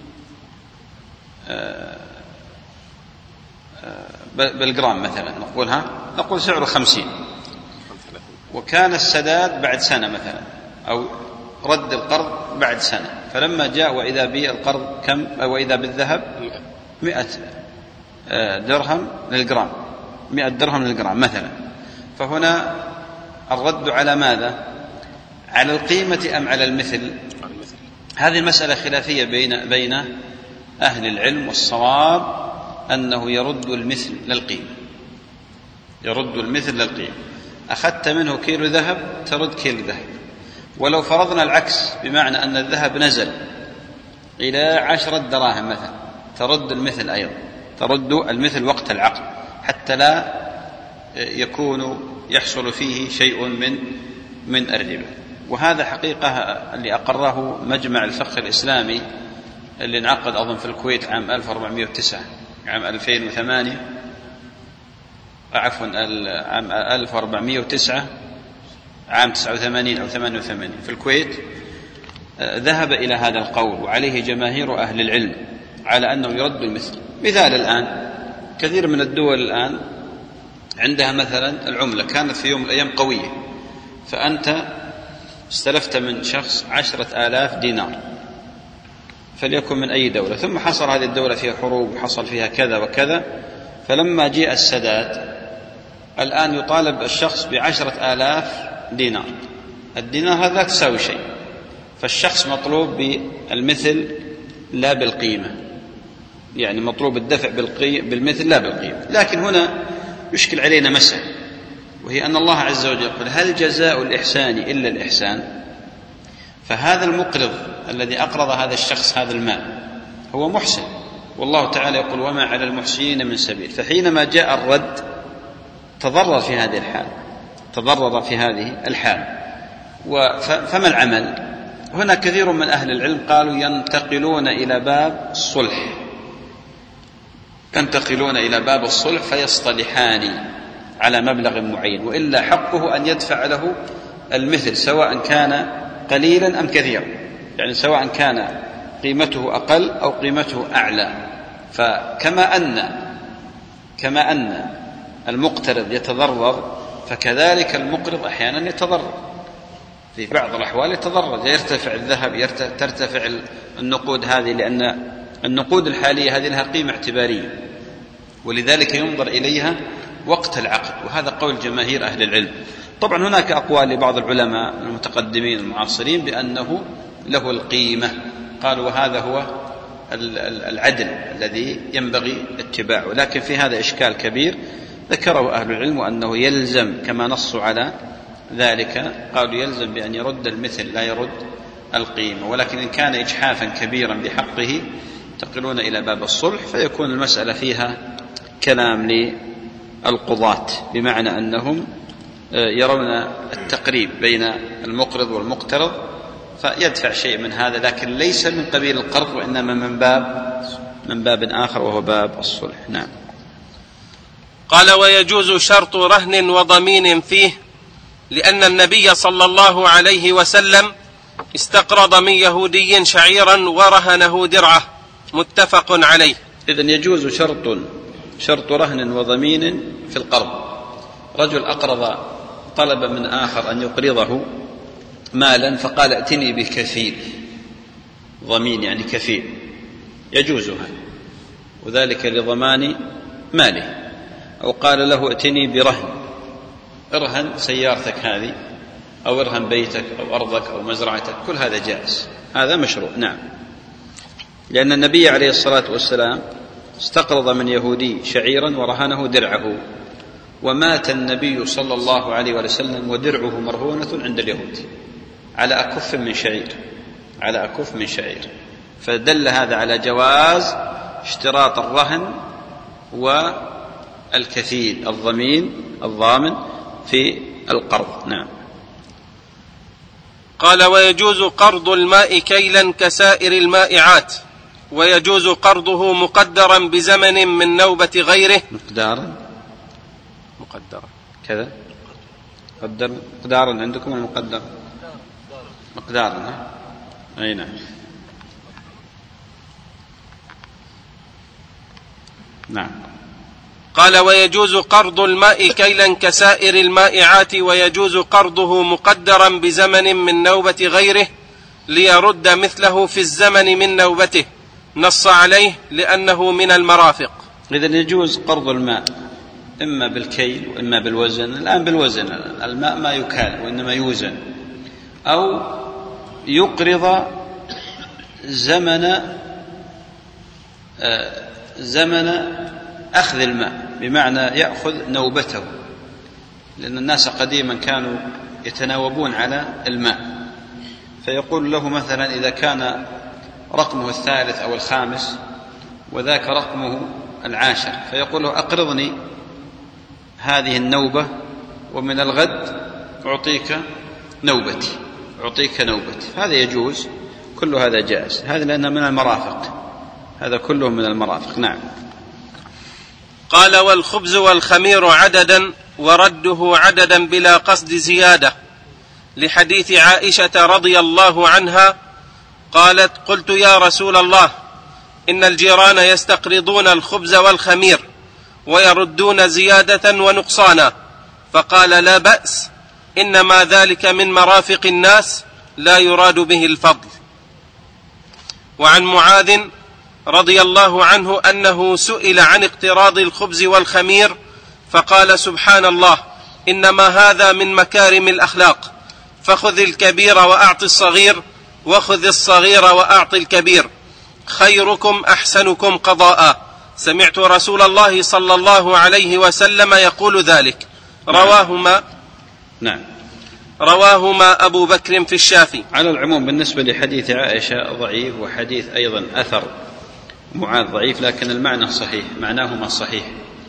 بالجرام مثلا، نقول ها نقول سعره خمسين، وكان السداد بعد سنة مثلا، أو رد القرض بعد سنة. فلما جاء وإذا بالقرض كم، وإذا بالذهب مئة درهم للجرام، مئة درهم للجرام مثلا. فهنا الرد على ماذا؟ على القيمة أم على المثل؟ هذه المسألة خلافية بين بين أهل العلم، والصواب أنه يرد المثل للقيمة، يرد المثل للقيمة. أخذت منه كيلو ذهب ترد كيلو ذهب. ولو فرضنا العكس، بمعنى أن الذهب نزل إلى عشرة دراهم مثلا، ترد المثل أيضا، ترد المثل وقت العقد، حتى لا يكون يحصل فيه شيء من من الربا. وهذا حقيقة اللي أقره مجمع الفقه الإسلامي اللي انعقد أظن في الكويت عام ألف وأربعمائة وتسعة، عام ألفين وثمانية عفوا عام ألف وأربعمائة وتسعة عام تسعة وثمانين أو ثمانية وثمانين في الكويت ذهب إلى هذا القول، وعليه جماهير أهل العلم على أنه يرد المثل. مثال الآن كثير من الدول الآن عندها مثلا العملة كانت في يوم من الأيام قوية، فأنت استلفت من شخص عشرة آلاف دينار فليكن من أي دولة، ثم حصل هذه الدولة فيها حروب وحصل فيها كذا وكذا، فلما جاء السداد الآن يطالب الشخص بعشرة آلاف دينار، الدينار هذا لا تساوي شيء، فالشخص مطلوب بالمثل لا بالقيمة، يعني مطلوب الدفع بالمثل لا بالقيمة. لكن هنا يشكل علينا مسألة، وهي أن الله عز وجل يقول هل جزاء الإحسان إلا الإحسان؟ فهذا المقرض الذي أقرض هذا الشخص هذا المال هو محسن، والله تعالى يقول وما على المحسنين من سبيل، فحينما جاء الرد تضرر في هذه الحال، تضرر في هذه الحال. فما العمل؟ هنا كثير من أهل العلم قالوا ينتقلون إلى باب الصلح، ينتقلون إلى باب الصلح فيصطلحان على مبلغ معين، وإلا حقه أن يدفع له المثل سواء كان قليلا أم كثيرا، يعني سواء كان قيمته أقل أو قيمته أعلى. فكما أن كما أن المقترض يتضرر، فكذلك المقرض أحيانا يتضرر، في بعض الأحوال يتضرر، يرتفع الذهب، ترتفع النقود هذه، لأن النقود الحالية هذه لها قيمة اعتبارية، ولذلك ينظر إليها وقت العقد، وهذا قول جماهير أهل العلم. طبعا هناك أقوال لبعض العلماء المتقدمين المعاصرين بأنه له القيمة، قالوا وهذا هو العدل الذي ينبغي اتباعه، لكن في هذا إشكال كبير ذكره أهل العلم، وأنه يلزم كما نصوا على ذلك، قالوا يلزم بأن يرد المثل لا يرد القيمة، ولكن إن كان إجحافا كبيرا بحقه ينتقلون إلى باب الصلح، فيكون المسألة فيها كلام للقضاة، بمعنى أنهم يرون التقريب بين المقرض والمقترض فيدفع شيء من هذا، لكن ليس من قبيل القرض، وإنما من باب من باب آخر وهو باب الصلح. نعم. قال ويجوز شرط رهن وضمين فيه، لأن النبي صلى الله عليه وسلم استقرض من يهودي شعيرا ورهنه درعه، متفق عليه. إذن يجوز شرط شرط رهن وضمين في القرض. رجل أقرض، طلب من آخر أن يقرضه مالا فقال ائتني بكفيل، ضمين يعني كفيل، يجوزها، وذلك لضمان ماله. أو قال له ائتني برهن، ارهن سيارتك هذه، أو ارهن بيتك أو أرضك أو مزرعتك، كل هذا جائز، هذا مشروع. نعم. لأن النبي عليه الصلاة والسلام استقرض من يهودي شعيرا ورهنه درعه، ومات النبي صلى الله عليه وسلم ودرعه مرهونة عند اليهود على أكف من شعير، على أكف من شعير، فدل هذا على جواز اشتراط الرهن والكفيل الضمين الضامن في القرض. نعم. قال ويجوز قرض الماء كيلا كسائر المائعات، ويجوز قرضه مقدرا بزمن من نوبة غيره. مقدارا مقدرا كذا قدر مقدارا عندكم المقدر مقدارا. أي نعم. نعم. قال ويجوز قرض الماء كيلا كسائر المائعات، ويجوز قرضه مقدرا بزمن من نوبة غيره ليرد مثله في الزمن من نوبته، نص عليه لأنه من المرافق. إذن يجوز قرض الماء إما بالكيل وإما بالوزن. الآن بالوزن، الماء ما يكال وإنما يوزن، أو يقرض زمن زمن أخذ الماء، بمعنى يأخذ نوبته، لأن الناس قديما كانوا يتناوبون على الماء، فيقول له مثلا إذا كان رقمه الثالث أو الخامس وذاك رقمه العاشر، فيقول له أقرضني هذه النوبة ومن الغد أعطيك نوبتي أعطيك نوبتي هذا يجوز، كل هذا جائز، هذا لأنه من المرافق، هذا كله من المرافق. نعم. قال: والخبز والخمير عددا ورده عددا بلا قصد زيادة، لحديث عائشة رضي الله عنها قالت: قلت يا رسول الله إن الجيران يستقرضون الخبز والخمير ويردون زيادة ونقصانا، فقال: لا بأس، إنما ذلك من مرافق الناس لا يراد به الفضل. وعن معاذ رضي الله عنه أنه سئل عن اقتراض الخبز والخمير فقال: سبحان الله، إنما هذا من مكارم الأخلاق، فخذ الكبير وأعط الصغير، وخذ الصغير وأعط الكبير، خيركم أحسنكم قضاء. سمعت رسول الله صلى الله عليه وسلم يقول ذلك. رواهما نعم رواهما أبو بكر في الشافي. على العموم بالنسبة لحديث عائشة ضعيف، وحديث أيضا أثر معاذ ضعيف، لكن المعنى صحيح، معناهما صحيح.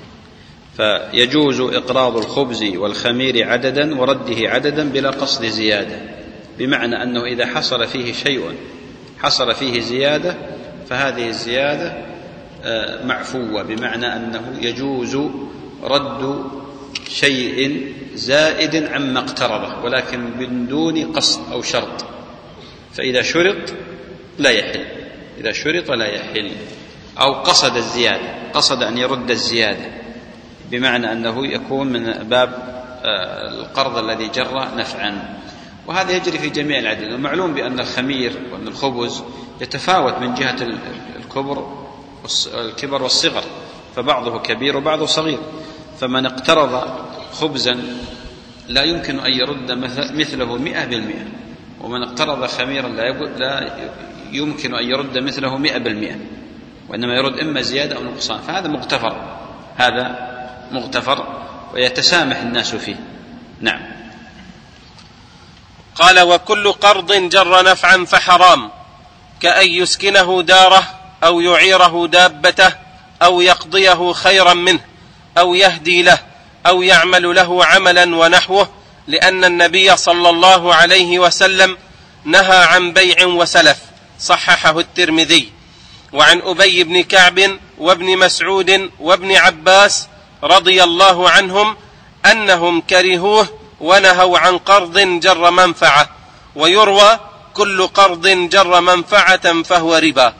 فيجوز إقراض الخبز والخمير عددا ورده عددا بلا قصد زيادة، بمعنى أنه إذا حصل فيه شيء حصل فيه زيادة فهذه الزيادة معفوة، بمعنى أنه يجوز رد شيء زائد عما اقترضه ولكن من دون قصد أو شرط. فإذا شرط لا يحل، إذا شرط لا يحل، أو قصد الزيادة، قصد أن يرد الزيادة، بمعنى أنه يكون من باب القرض الذي جر نفعا. وهذا يجري في جميع العدد. ومعلوم بأن الخمير وأن الخبز يتفاوت من جهة الكبر الكبر والصغر، فبعضه كبير وبعضه صغير. فمن اقترض خبزا لا يمكن أن يرد مثله مئة بالمئة، ومن اقترض خميرا لا يمكن أن يرد مثله مئة بالمئة، وإنما يرد إما زيادة أو نقصان. فهذا مغتفر، هذا مغتفر ويتسامح الناس فيه. نعم. قال: وكل قرض جر نفعا فحرام، كأن يسكنه داره أو يعيره دابته أو يقضيه خيرا منه أو يهدي له أو يعمل له عملا ونحوه، لأن النبي صلى الله عليه وسلم نهى عن بيع وسلف. صححه الترمذي. وعن أبي بن كعب وابن مسعود وابن عباس رضي الله عنهم أنهم كرهوه ونهوا عن قرض جر منفعة. ويروى: كل قرض جر منفعة فهو ربا.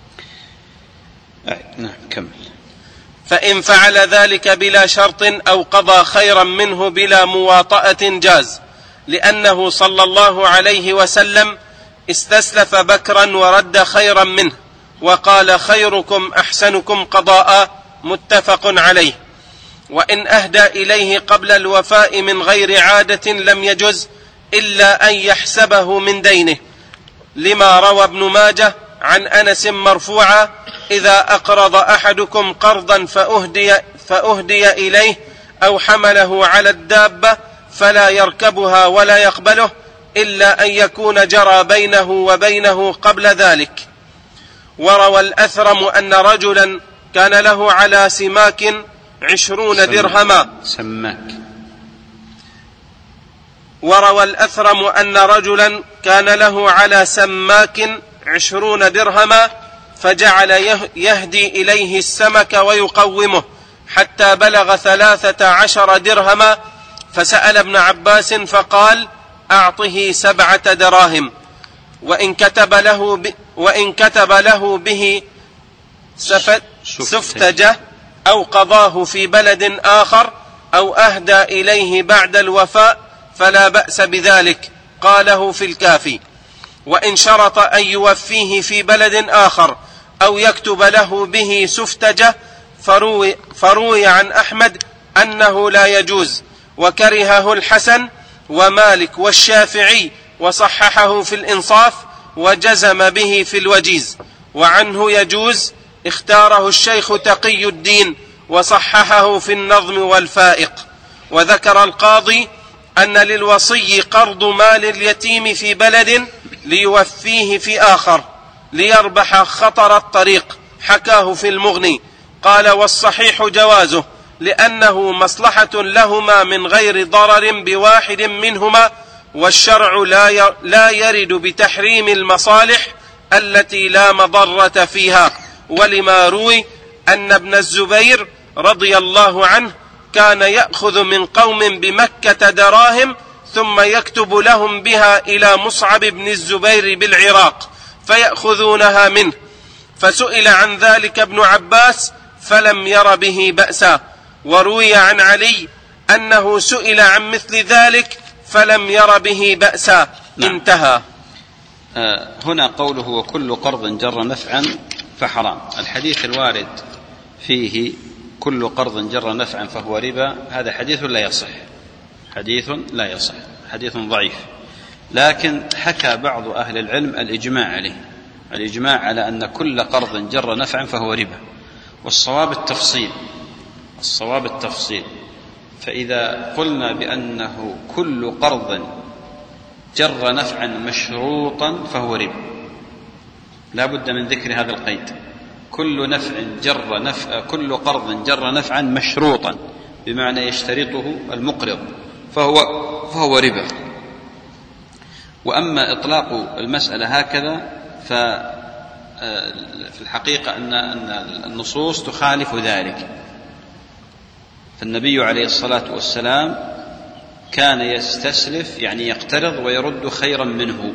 نعم كمل. فإن فعل ذلك بلا شرط أو قضى خيرا منه بلا مواطأة جاز، لأنه صلى الله عليه وسلم استسلف بكرا ورد خيرا منه، وقال: خيركم أحسنكم قضاء، متفق عليه. وإن أهدى إليه قبل الوفاء من غير عادة لم يجز إلا أن يحسبه من دينه، لما روى ابن ماجه عن أنس مرفوعا: إذا أقرض أحدكم قرضا فأهدي, فأهدي إليه أو حمله على الدابة فلا يركبها ولا يقبله إلا أن يكون جرى بينه وبينه قبل ذلك. وروى الأثرم أن رجلا كان له على سماك عشرون درهما سماك وروى الأثرم أن رجلا كان له على سماك عشرون درهما، فجعل يهدي إليه السمك ويقومه حتى بلغ ثلاثة عشر درهما، فسأل ابن عباس فقال: أعطه سبعة دراهم، وإن كتب له, ب... وإن كتب له به سفت... سفتجة أو قضاه في بلد آخر أو أهدى إليه بعد الوفاء فلا بأس بذلك، قاله في الكافي. وإن شرط أن يوفيه في بلد آخر أو يكتب له به سفتجة فروي, فروي عن أحمد أنه لا يجوز، وكرهه الحسن ومالك والشافعي، وصححه في الإنصاف وجزم به في الوجيز. وعنه يجوز اختاره الشيخ تقي الدين وصححه في النظم والفائق. وذكر القاضي أن للوصي قرض مال اليتيم في بلد ليوفيه في آخر ليربح خطر الطريق، حكاه في المغني. قال: والصحيح جوازه، لأنه مصلحة لهما من غير ضرر بواحد منهما، والشرع لا يرد بتحريم المصالح التي لا مضرة فيها. ولما روي أن ابن الزبير رضي الله عنه كان يأخذ من قوم بمكة دراهم ثم يكتب لهم بها إلى مصعب بن الزبير بالعراق فيأخذونها منه، فسئل عن ذلك ابن عباس فلم ير به بأسا، وروي عن علي أنه سئل عن مثل ذلك فلم ير به بأسا. نعم. انتهى. آه هنا قوله وكل قرض جر نفعا فحرام، الحديث الوارد فيه كل قرض جر نفعا فهو ربا هذا حديث لا يصح، حديث لا يصح، حديث ضعيف، لكن حكى بعض أهل العلم الإجماع عليه، الإجماع على أن كل قرض جر نفعا فهو ربا، والصواب التفصيل، الصواب التفصيل. فإذا قلنا بأنه كل قرض جر نفعا مشروطا فهو ربا لا بد من ذكر هذا القيد، كل نفع جر نفع كل قرض جر نفعا مشروطا بمعنى يشترطه المقرض فهو فهو ربا. وأما إطلاق المسألة هكذا ففي الحقيقة أن النصوص تخالف ذلك، فالنبي عليه الصلاة والسلام كان يستسلف يعني يقترض ويرد خيرا منه،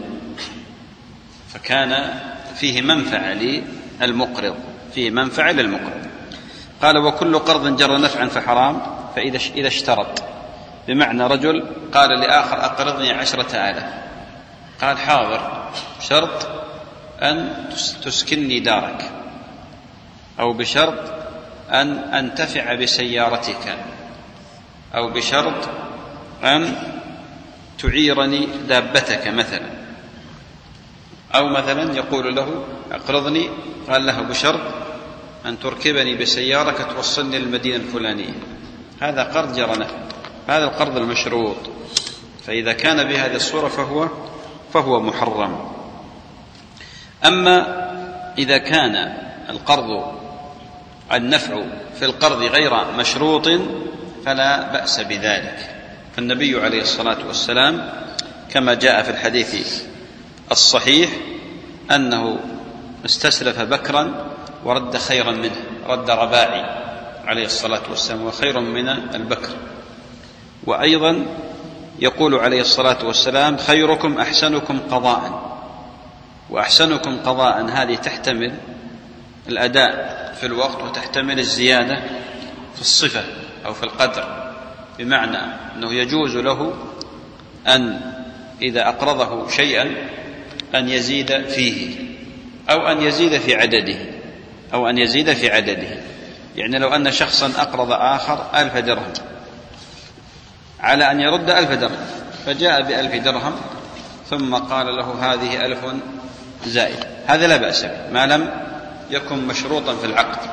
فكان فيه منفعة للمقرض، فيه منفعة للمقرض. قال وكل قرض جر نفعا فحرام، فإذا إذا اشترط، بمعنى رجل قال لآخر أقرضني عشرة آلاف، قال حاضر شرط أن تسكنني دارك، أو بشرط أن أنتفع بسيارتك، أو بشرط أن تعيرني دابتك مثلا، أو مثلا يقول له أقرضني، قال له بشرط أن تركبني بسيارك توصلني للمدينة الفلانية، هذا قرض جر نفع، هذا القرض المشروط، فإذا كان بهذه الصورة فهو فهو محرم. أما إذا كان القرض النفع في القرض غير مشروط فلا بأس بذلك، فالنبي عليه الصلاة والسلام كما جاء في الحديث الصحيح أنه استسلف بكرا ورد خيرا منه، رد رباعي عليه الصلاة والسلام وخير من البكر. وأيضا يقول عليه الصلاة والسلام خيركم أحسنكم قضاء، وأحسنكم قضاء هذه تحتمل الأداء في الوقت وتحتمل الزيادة في الصفة أو في القدر، بمعنى أنه يجوز له أن إذا أقرضه شيئا أن يزيد فيه، أو أن يزيد في عدده، أو أن يزيد في عدده. يعني لو أن شخصا أقرض آخر ألف درهم على أن يرد ألف درهم، فجاء بألف درهم ثم قال له هذه ألف زائد، هذا لا بأس به ما لم يكن مشروطا في العقد.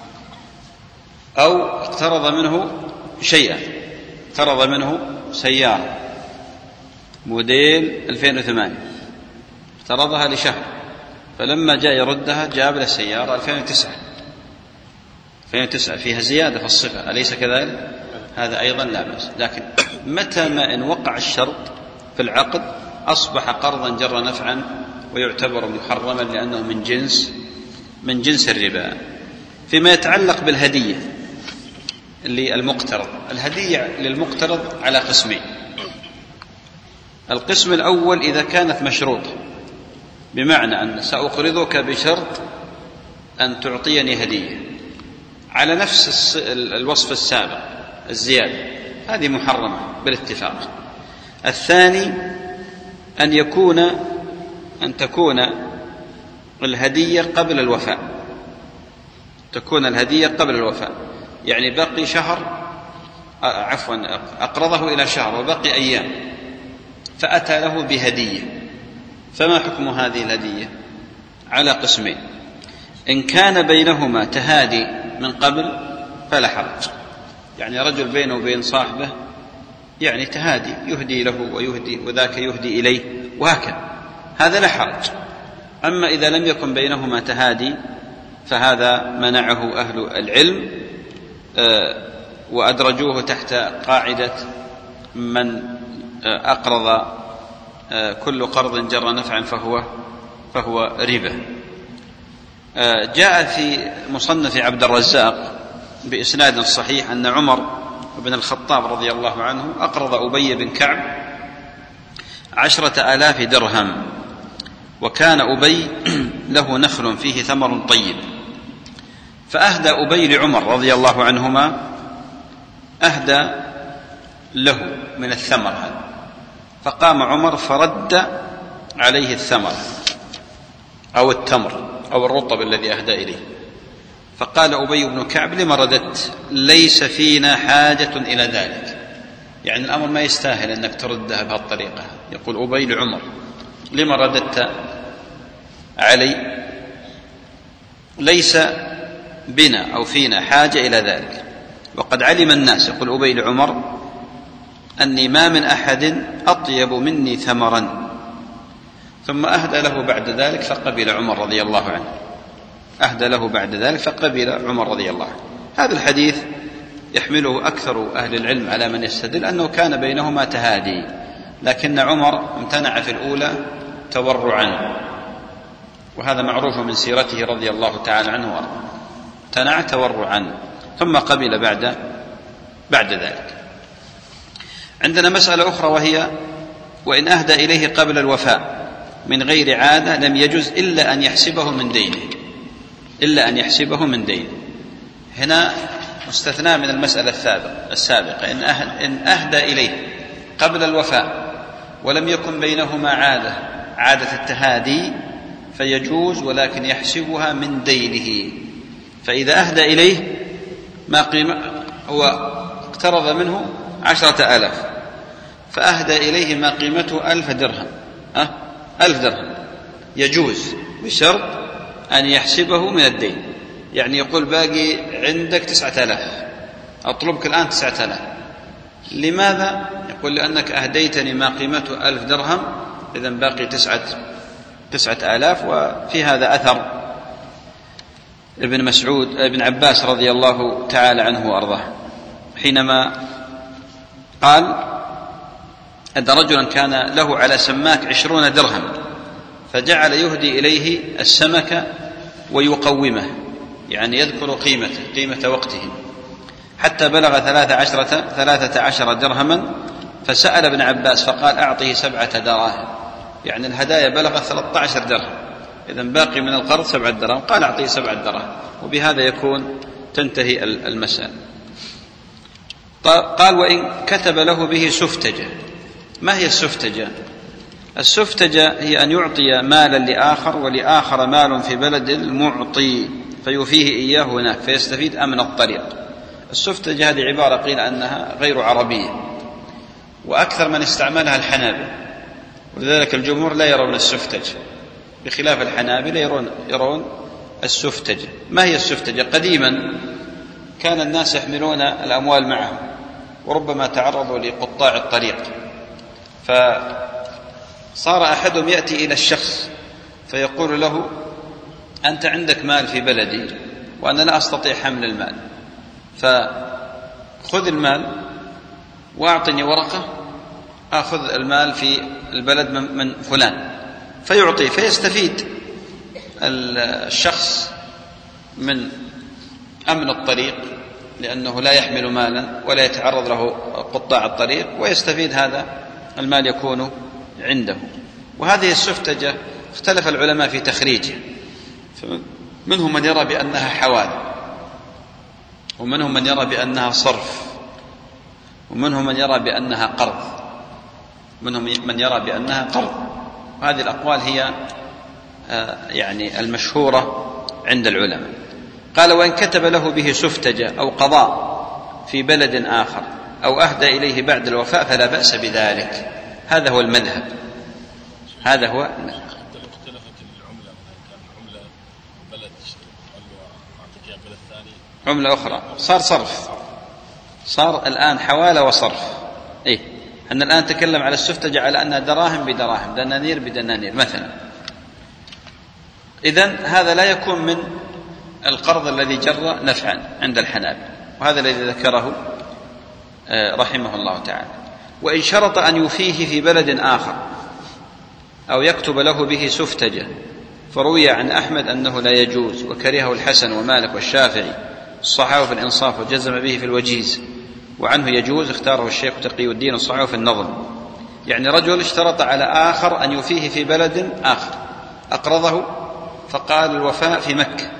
أو اقترض منه شيئا، اقترض منه سيارة موديل ألفين وثمانية، اقترضها لشهر، فلما جاء يردها جاب له سيارة ألفين وتسعة، ألفين وتسعة فيها زيادة في الصفة، أليس كذلك؟ هذا أيضا لا بأس. لكن متى ما إن وقع الشرط في العقد أصبح قرضا جر نفعا ويعتبر محرما لأنه من جنس من جنس الربا. فيما يتعلق بالهدية للمقترض، الهدية للمقترض على قسمين. القسم الأول إذا كانت مشروطة، بمعنى أن سأقرضك بشرط أن تعطيني هدية على نفس الوصف السابق الزيادة، هذه محرمة بالاتفاق. الثاني أن يكون أن تكون الهدية قبل الوفاء، تكون الهدية قبل الوفاء، يعني بقي شهر، عفوا أقرضه إلى شهر وبقي أيام، فأتى له بهدية، فما حكم هذه الهدية؟ على قسمين. إن كان بينهما تهادي من قبل فلا حرج، يعني رجل بينه وبين صاحبه يعني تهادي، يهدي له ويهدي وذاك يهدي إليه وهكذا، هذا لا حرج. أما إذا لم يكن بينهما تهادي فهذا منعه أهل العلم وأدرجوه تحت قاعدة من أقرض كل قرض جر نفعا فهو فهو ربا. جاء في مصنف عبد الرزاق بإسناد صحيح أن عمر بن الخطاب رضي الله عنه أقرض أبي بن كعب عشرة آلاف درهم، وكان أبي له نخل فيه ثمر طيب، فأهدى أبي لعمر رضي الله عنهما، أهدى له من الثمر هذا، فقام عمر فرد عليه الثمر أو التمر أو الرطب الذي أهدى إليه، فقال أبي بن كعب: لما رددت؟ ليس فينا حاجة إلى ذلك. يعني الأمر ما يستاهل أنك تردها بهالطريقة. يقول أبي لعمر: لما رددت علي؟ ليس بنا أو فينا حاجة إلى ذلك، وقد علم الناس، يقول أبي لعمر، أني ما من أحد أطيب مني ثمرا. ثم أهدى له بعد ذلك فقبل عمر رضي الله عنه، أهدى له بعد ذلك فقبل عمر رضي الله عنه. هذا الحديث يحمله أكثر أهل العلم على من يستدل أنه كان بينهما تهادي، لكن عمر امتنع في الأولى تورعا، وهذا معروف من سيرته رضي الله تعالى عنه وارضاه، امتنع تورعا ثم قبل بعد بعد ذلك. عندنا مسألة أخرى، وهي وإن أهدى إليه قبل الوفاء من غير عادة لم يجز إلا أن يحسبه من دينه، إلا أن يحسبه من دينه. هنا مستثنى من المسألة السابقة، إن أهدى إليه قبل الوفاء ولم يكن بينهما عادة عادة التهادي فيجوز، ولكن يحسبها من دينه. فإذا أهدى إليه ما قيمة، هو اقترض منه عشرة آلاف، فأهدى إليه ما قيمته ألف درهم، أه؟ ألف درهم، يجوز بشرط أن يحسبه من الدين. يعني يقول: باقي عندك تسعة آلاف، أطلبك الآن تسعة آلاف. لماذا؟ يقول: لأنك أهديتني ما قيمته ألف درهم، إذن باقي تسعة تسعة آلاف. وفي هذا أثر ابن مسعود ابن عباس رضي الله تعالى عنه وأرضاه، حينما قال أن رجلا كان له على سماك عشرون درهم، فجعل يهدي إليه السمك ويقومه، يعني يذكر قيمته قيمة وقته، حتى بلغ ثلاثة عشرة ثلاثة عشر درهما، فسأل ابن عباس فقال: أعطيه سبعة دراهم، يعني الهدايا بلغت ثلاثة عشر درهم، إذن باقي من القرض سبعة دراهم، قال: أعطيه سبعة دراهم، وبهذا يكون تنتهي المسألة. قال: وإن كتب له به سفتجة. ما هي السفتجة؟ السفتجة هي أن يعطي مالا لآخر، ولآخر مال في بلد المعطي فيفيه إياه هناك فيستفيد أمن الطريق. السفتجة هذه عبارة قيل أنها غير عربية، وأكثر من استعملها الحنابلة، ولذلك الجمهور لا يرون السفتج، بخلاف الحنابلة يرون, يرون السفتجة. ما هي السفتجة؟ قديما كان الناس يحملون الأموال معهم، وربما تعرضوا لقطاع الطريق، فصار أحدهم يأتي إلى الشخص فيقول له: أنت عندك مال في بلدي وأنا لا أستطيع حمل المال، فخذ المال وأعطني ورقة أخذ المال في البلد من فلان، فيعطي، فيستفيد الشخص من أمن الطريق لأنه لا يحمل مالا ولا يتعرض له قطاع الطريق، ويستفيد هذا المال يكون عنده. وهذه السفتجة اختلف العلماء في تخريجها، منهم من يرى بأنها حوالة، ومنهم من يرى بأنها صرف، ومنهم من يرى بأنها قرض، منهم من يرى بأنها قرض. وهذه الأقوال هي يعني المشهورة عند العلماء. قال: وإن كتب له به سفتجة أو قضاء في بلد آخر أو أهدى إليه بعد الوفاء فلا بأس بذلك. هذا هو المذهب، هذا هو المذهب. عملة أخرى صار صرف، صار الآن حوالة وصرف. إيه، أن الآن تكلم على السفتجة على أنها دراهم بدراهم، دنانير بدنانير مثلا. إذن هذا لا يكون من القرض الذي جر نفعا عند الحنابلة، وهذا الذي ذكره رحمه الله تعالى. وإن شرط أن يفيه في بلد آخر أو يكتب له به سفتجة، فروي عن أحمد أنه لا يجوز، وكرهه الحسن ومالك والشافعي الصحاوي في الإنصاف وجزم به في الوجيز، وعنه يجوز اختاره الشيخ تقي الدين الصحاوي في النظم. يعني رجل اشترط على آخر أن يفيه في بلد آخر، أقرضه فقال الوفاء في مكة،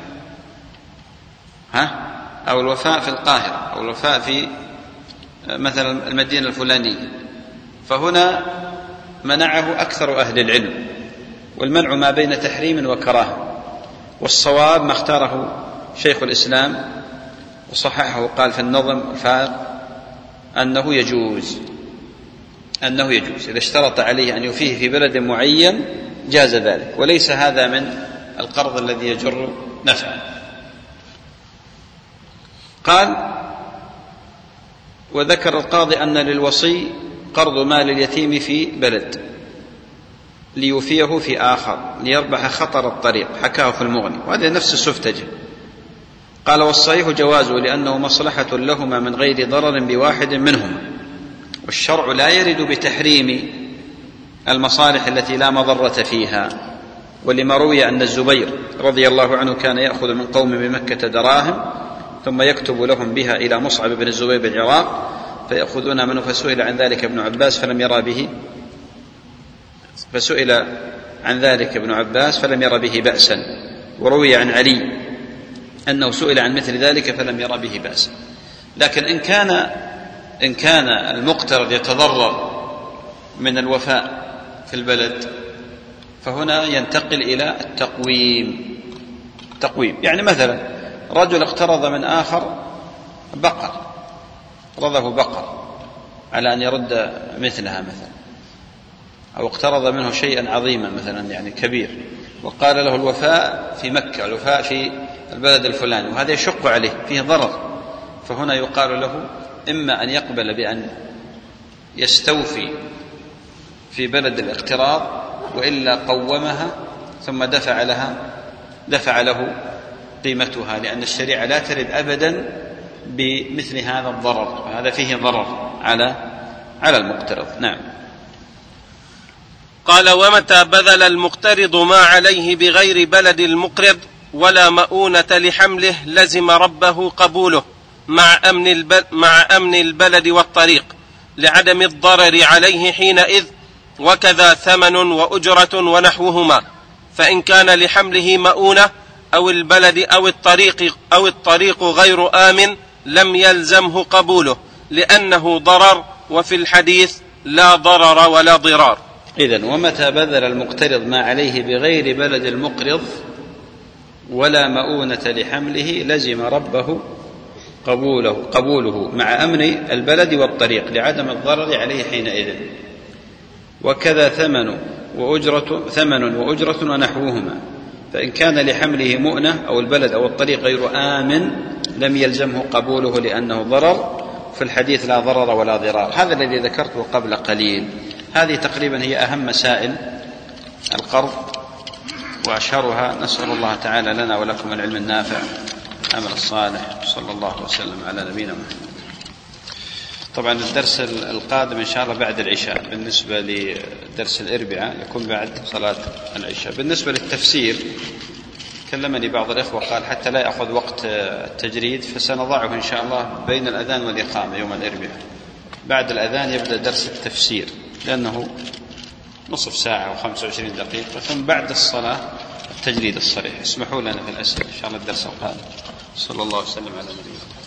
ها؟ أو الوفاء في القاهرة، أو الوفاء في مثلا المدينة الفلانية، فهنا منعه أكثر أهل العلم، والمنع ما بين تحريم وكراهة، والصواب ما اختاره شيخ الإسلام وصححه قال في النظم الفاق أنه يجوز أنه يجوز إذا اشترط عليه أن يفيه في بلد معين جاز ذلك، وليس هذا من القرض الذي يجر نفعا. قال وذكر القاضي أن للوصي قرض مال اليتيم في بلد ليوفيه في آخر ليربح خطر الطريق، حكاه في المغني، وهذا نفس السفتجة. قال والصحيح جوازه لأنه مصلحة لهما من غير ضرر بواحد منهما، والشرع لا يرد بتحريم المصالح التي لا مضرة فيها. ولما روي أن الزبير رضي الله عنه كان يأخذ من قوم بمكة دراهم ثم يكتب لهم بها إلى مصعب بن الزبير بالعراق فيأخذون منه، فسئل عن ذلك ابن عباس فلم يرى به فسئل عن ذلك ابن عباس فلم ير به بأسا. وروي عن علي أنه سئل عن مثل ذلك فلم ير به بأسا. لكن إن كان إن كان المقترض يتضرر من الوفاء في البلد فهنا ينتقل إلى التقويم. تقويم يعني مثلا رجل اقترض من آخر بقر، رضه بقر على أن يرد مثلها مثلا، أو اقترض منه شيئا عظيما مثلا يعني كبير، وقال له الوفاء في مكة الوفاء في البلد الفلاني، وهذا يشق عليه فيه ضرر، فهنا يقال له إما أن يقبل بأن يستوفي في بلد الاقتراض وإلا قومها ثم دفع لها دفع له قيمتها، لأن الشريعة لا ترد أبدا بمثل هذا الضرر، وهذا فيه ضرر على على المقترض. نعم. قال ومتى بذل المقترض ما عليه بغير بلد المقرض ولا مؤونة لحمله لزم ربه قبوله مع أمن, الب... مع أمن البلد والطريق لعدم الضرر عليه حينئذ، وكذا ثمن وأجرة ونحوهما، فإن كان لحمله مؤونة أو البلد أو الطريق, أو الطريق غير آمن لم يلزمه قبوله لأنه ضرر، وفي الحديث لا ضرر ولا ضرار. إذن ومتى بذل المقترض ما عليه بغير بلد المقرض ولا مؤونة لحمله لزم ربه قبوله, قبوله مع أمن البلد والطريق لعدم الضرر عليه حينئذ، وكذا ثمن وأجرة, ثمن وأجرة ونحوهما، فإن كان لحمله مؤنة أو البلد أو الطريق غير آمن لم يلزمه قبوله لأنه ضرر، في الحديث لا ضرر ولا ضرار. هذا الذي ذكرته قبل قليل. هذه تقريبا هي أهم مسائل القرض وأشهرها. نسأل الله تعالى لنا ولكم العلم النافع العمل الصالح، صلى الله وسلم على نبينا محمد. طبعا الدرس القادم إن شاء الله بعد العشاء، بالنسبة لدرس الأربعاء يكون بعد صلاة العشاء. بالنسبة للتفسير كلمني بعض الإخوة قال حتى لا يأخذ وقت التجريد فسنضعه إن شاء الله بين الأذان والإقامة يوم الأربعاء، بعد الأذان يبدأ درس التفسير لأنه نصف ساعة وخمسة وعشرين دقيقة، ثم بعد الصلاة التجريد الصريح. اسمحوا لنا في الأسئلة إن شاء الله الدرس القادم. صلى الله وسلم على نبينا.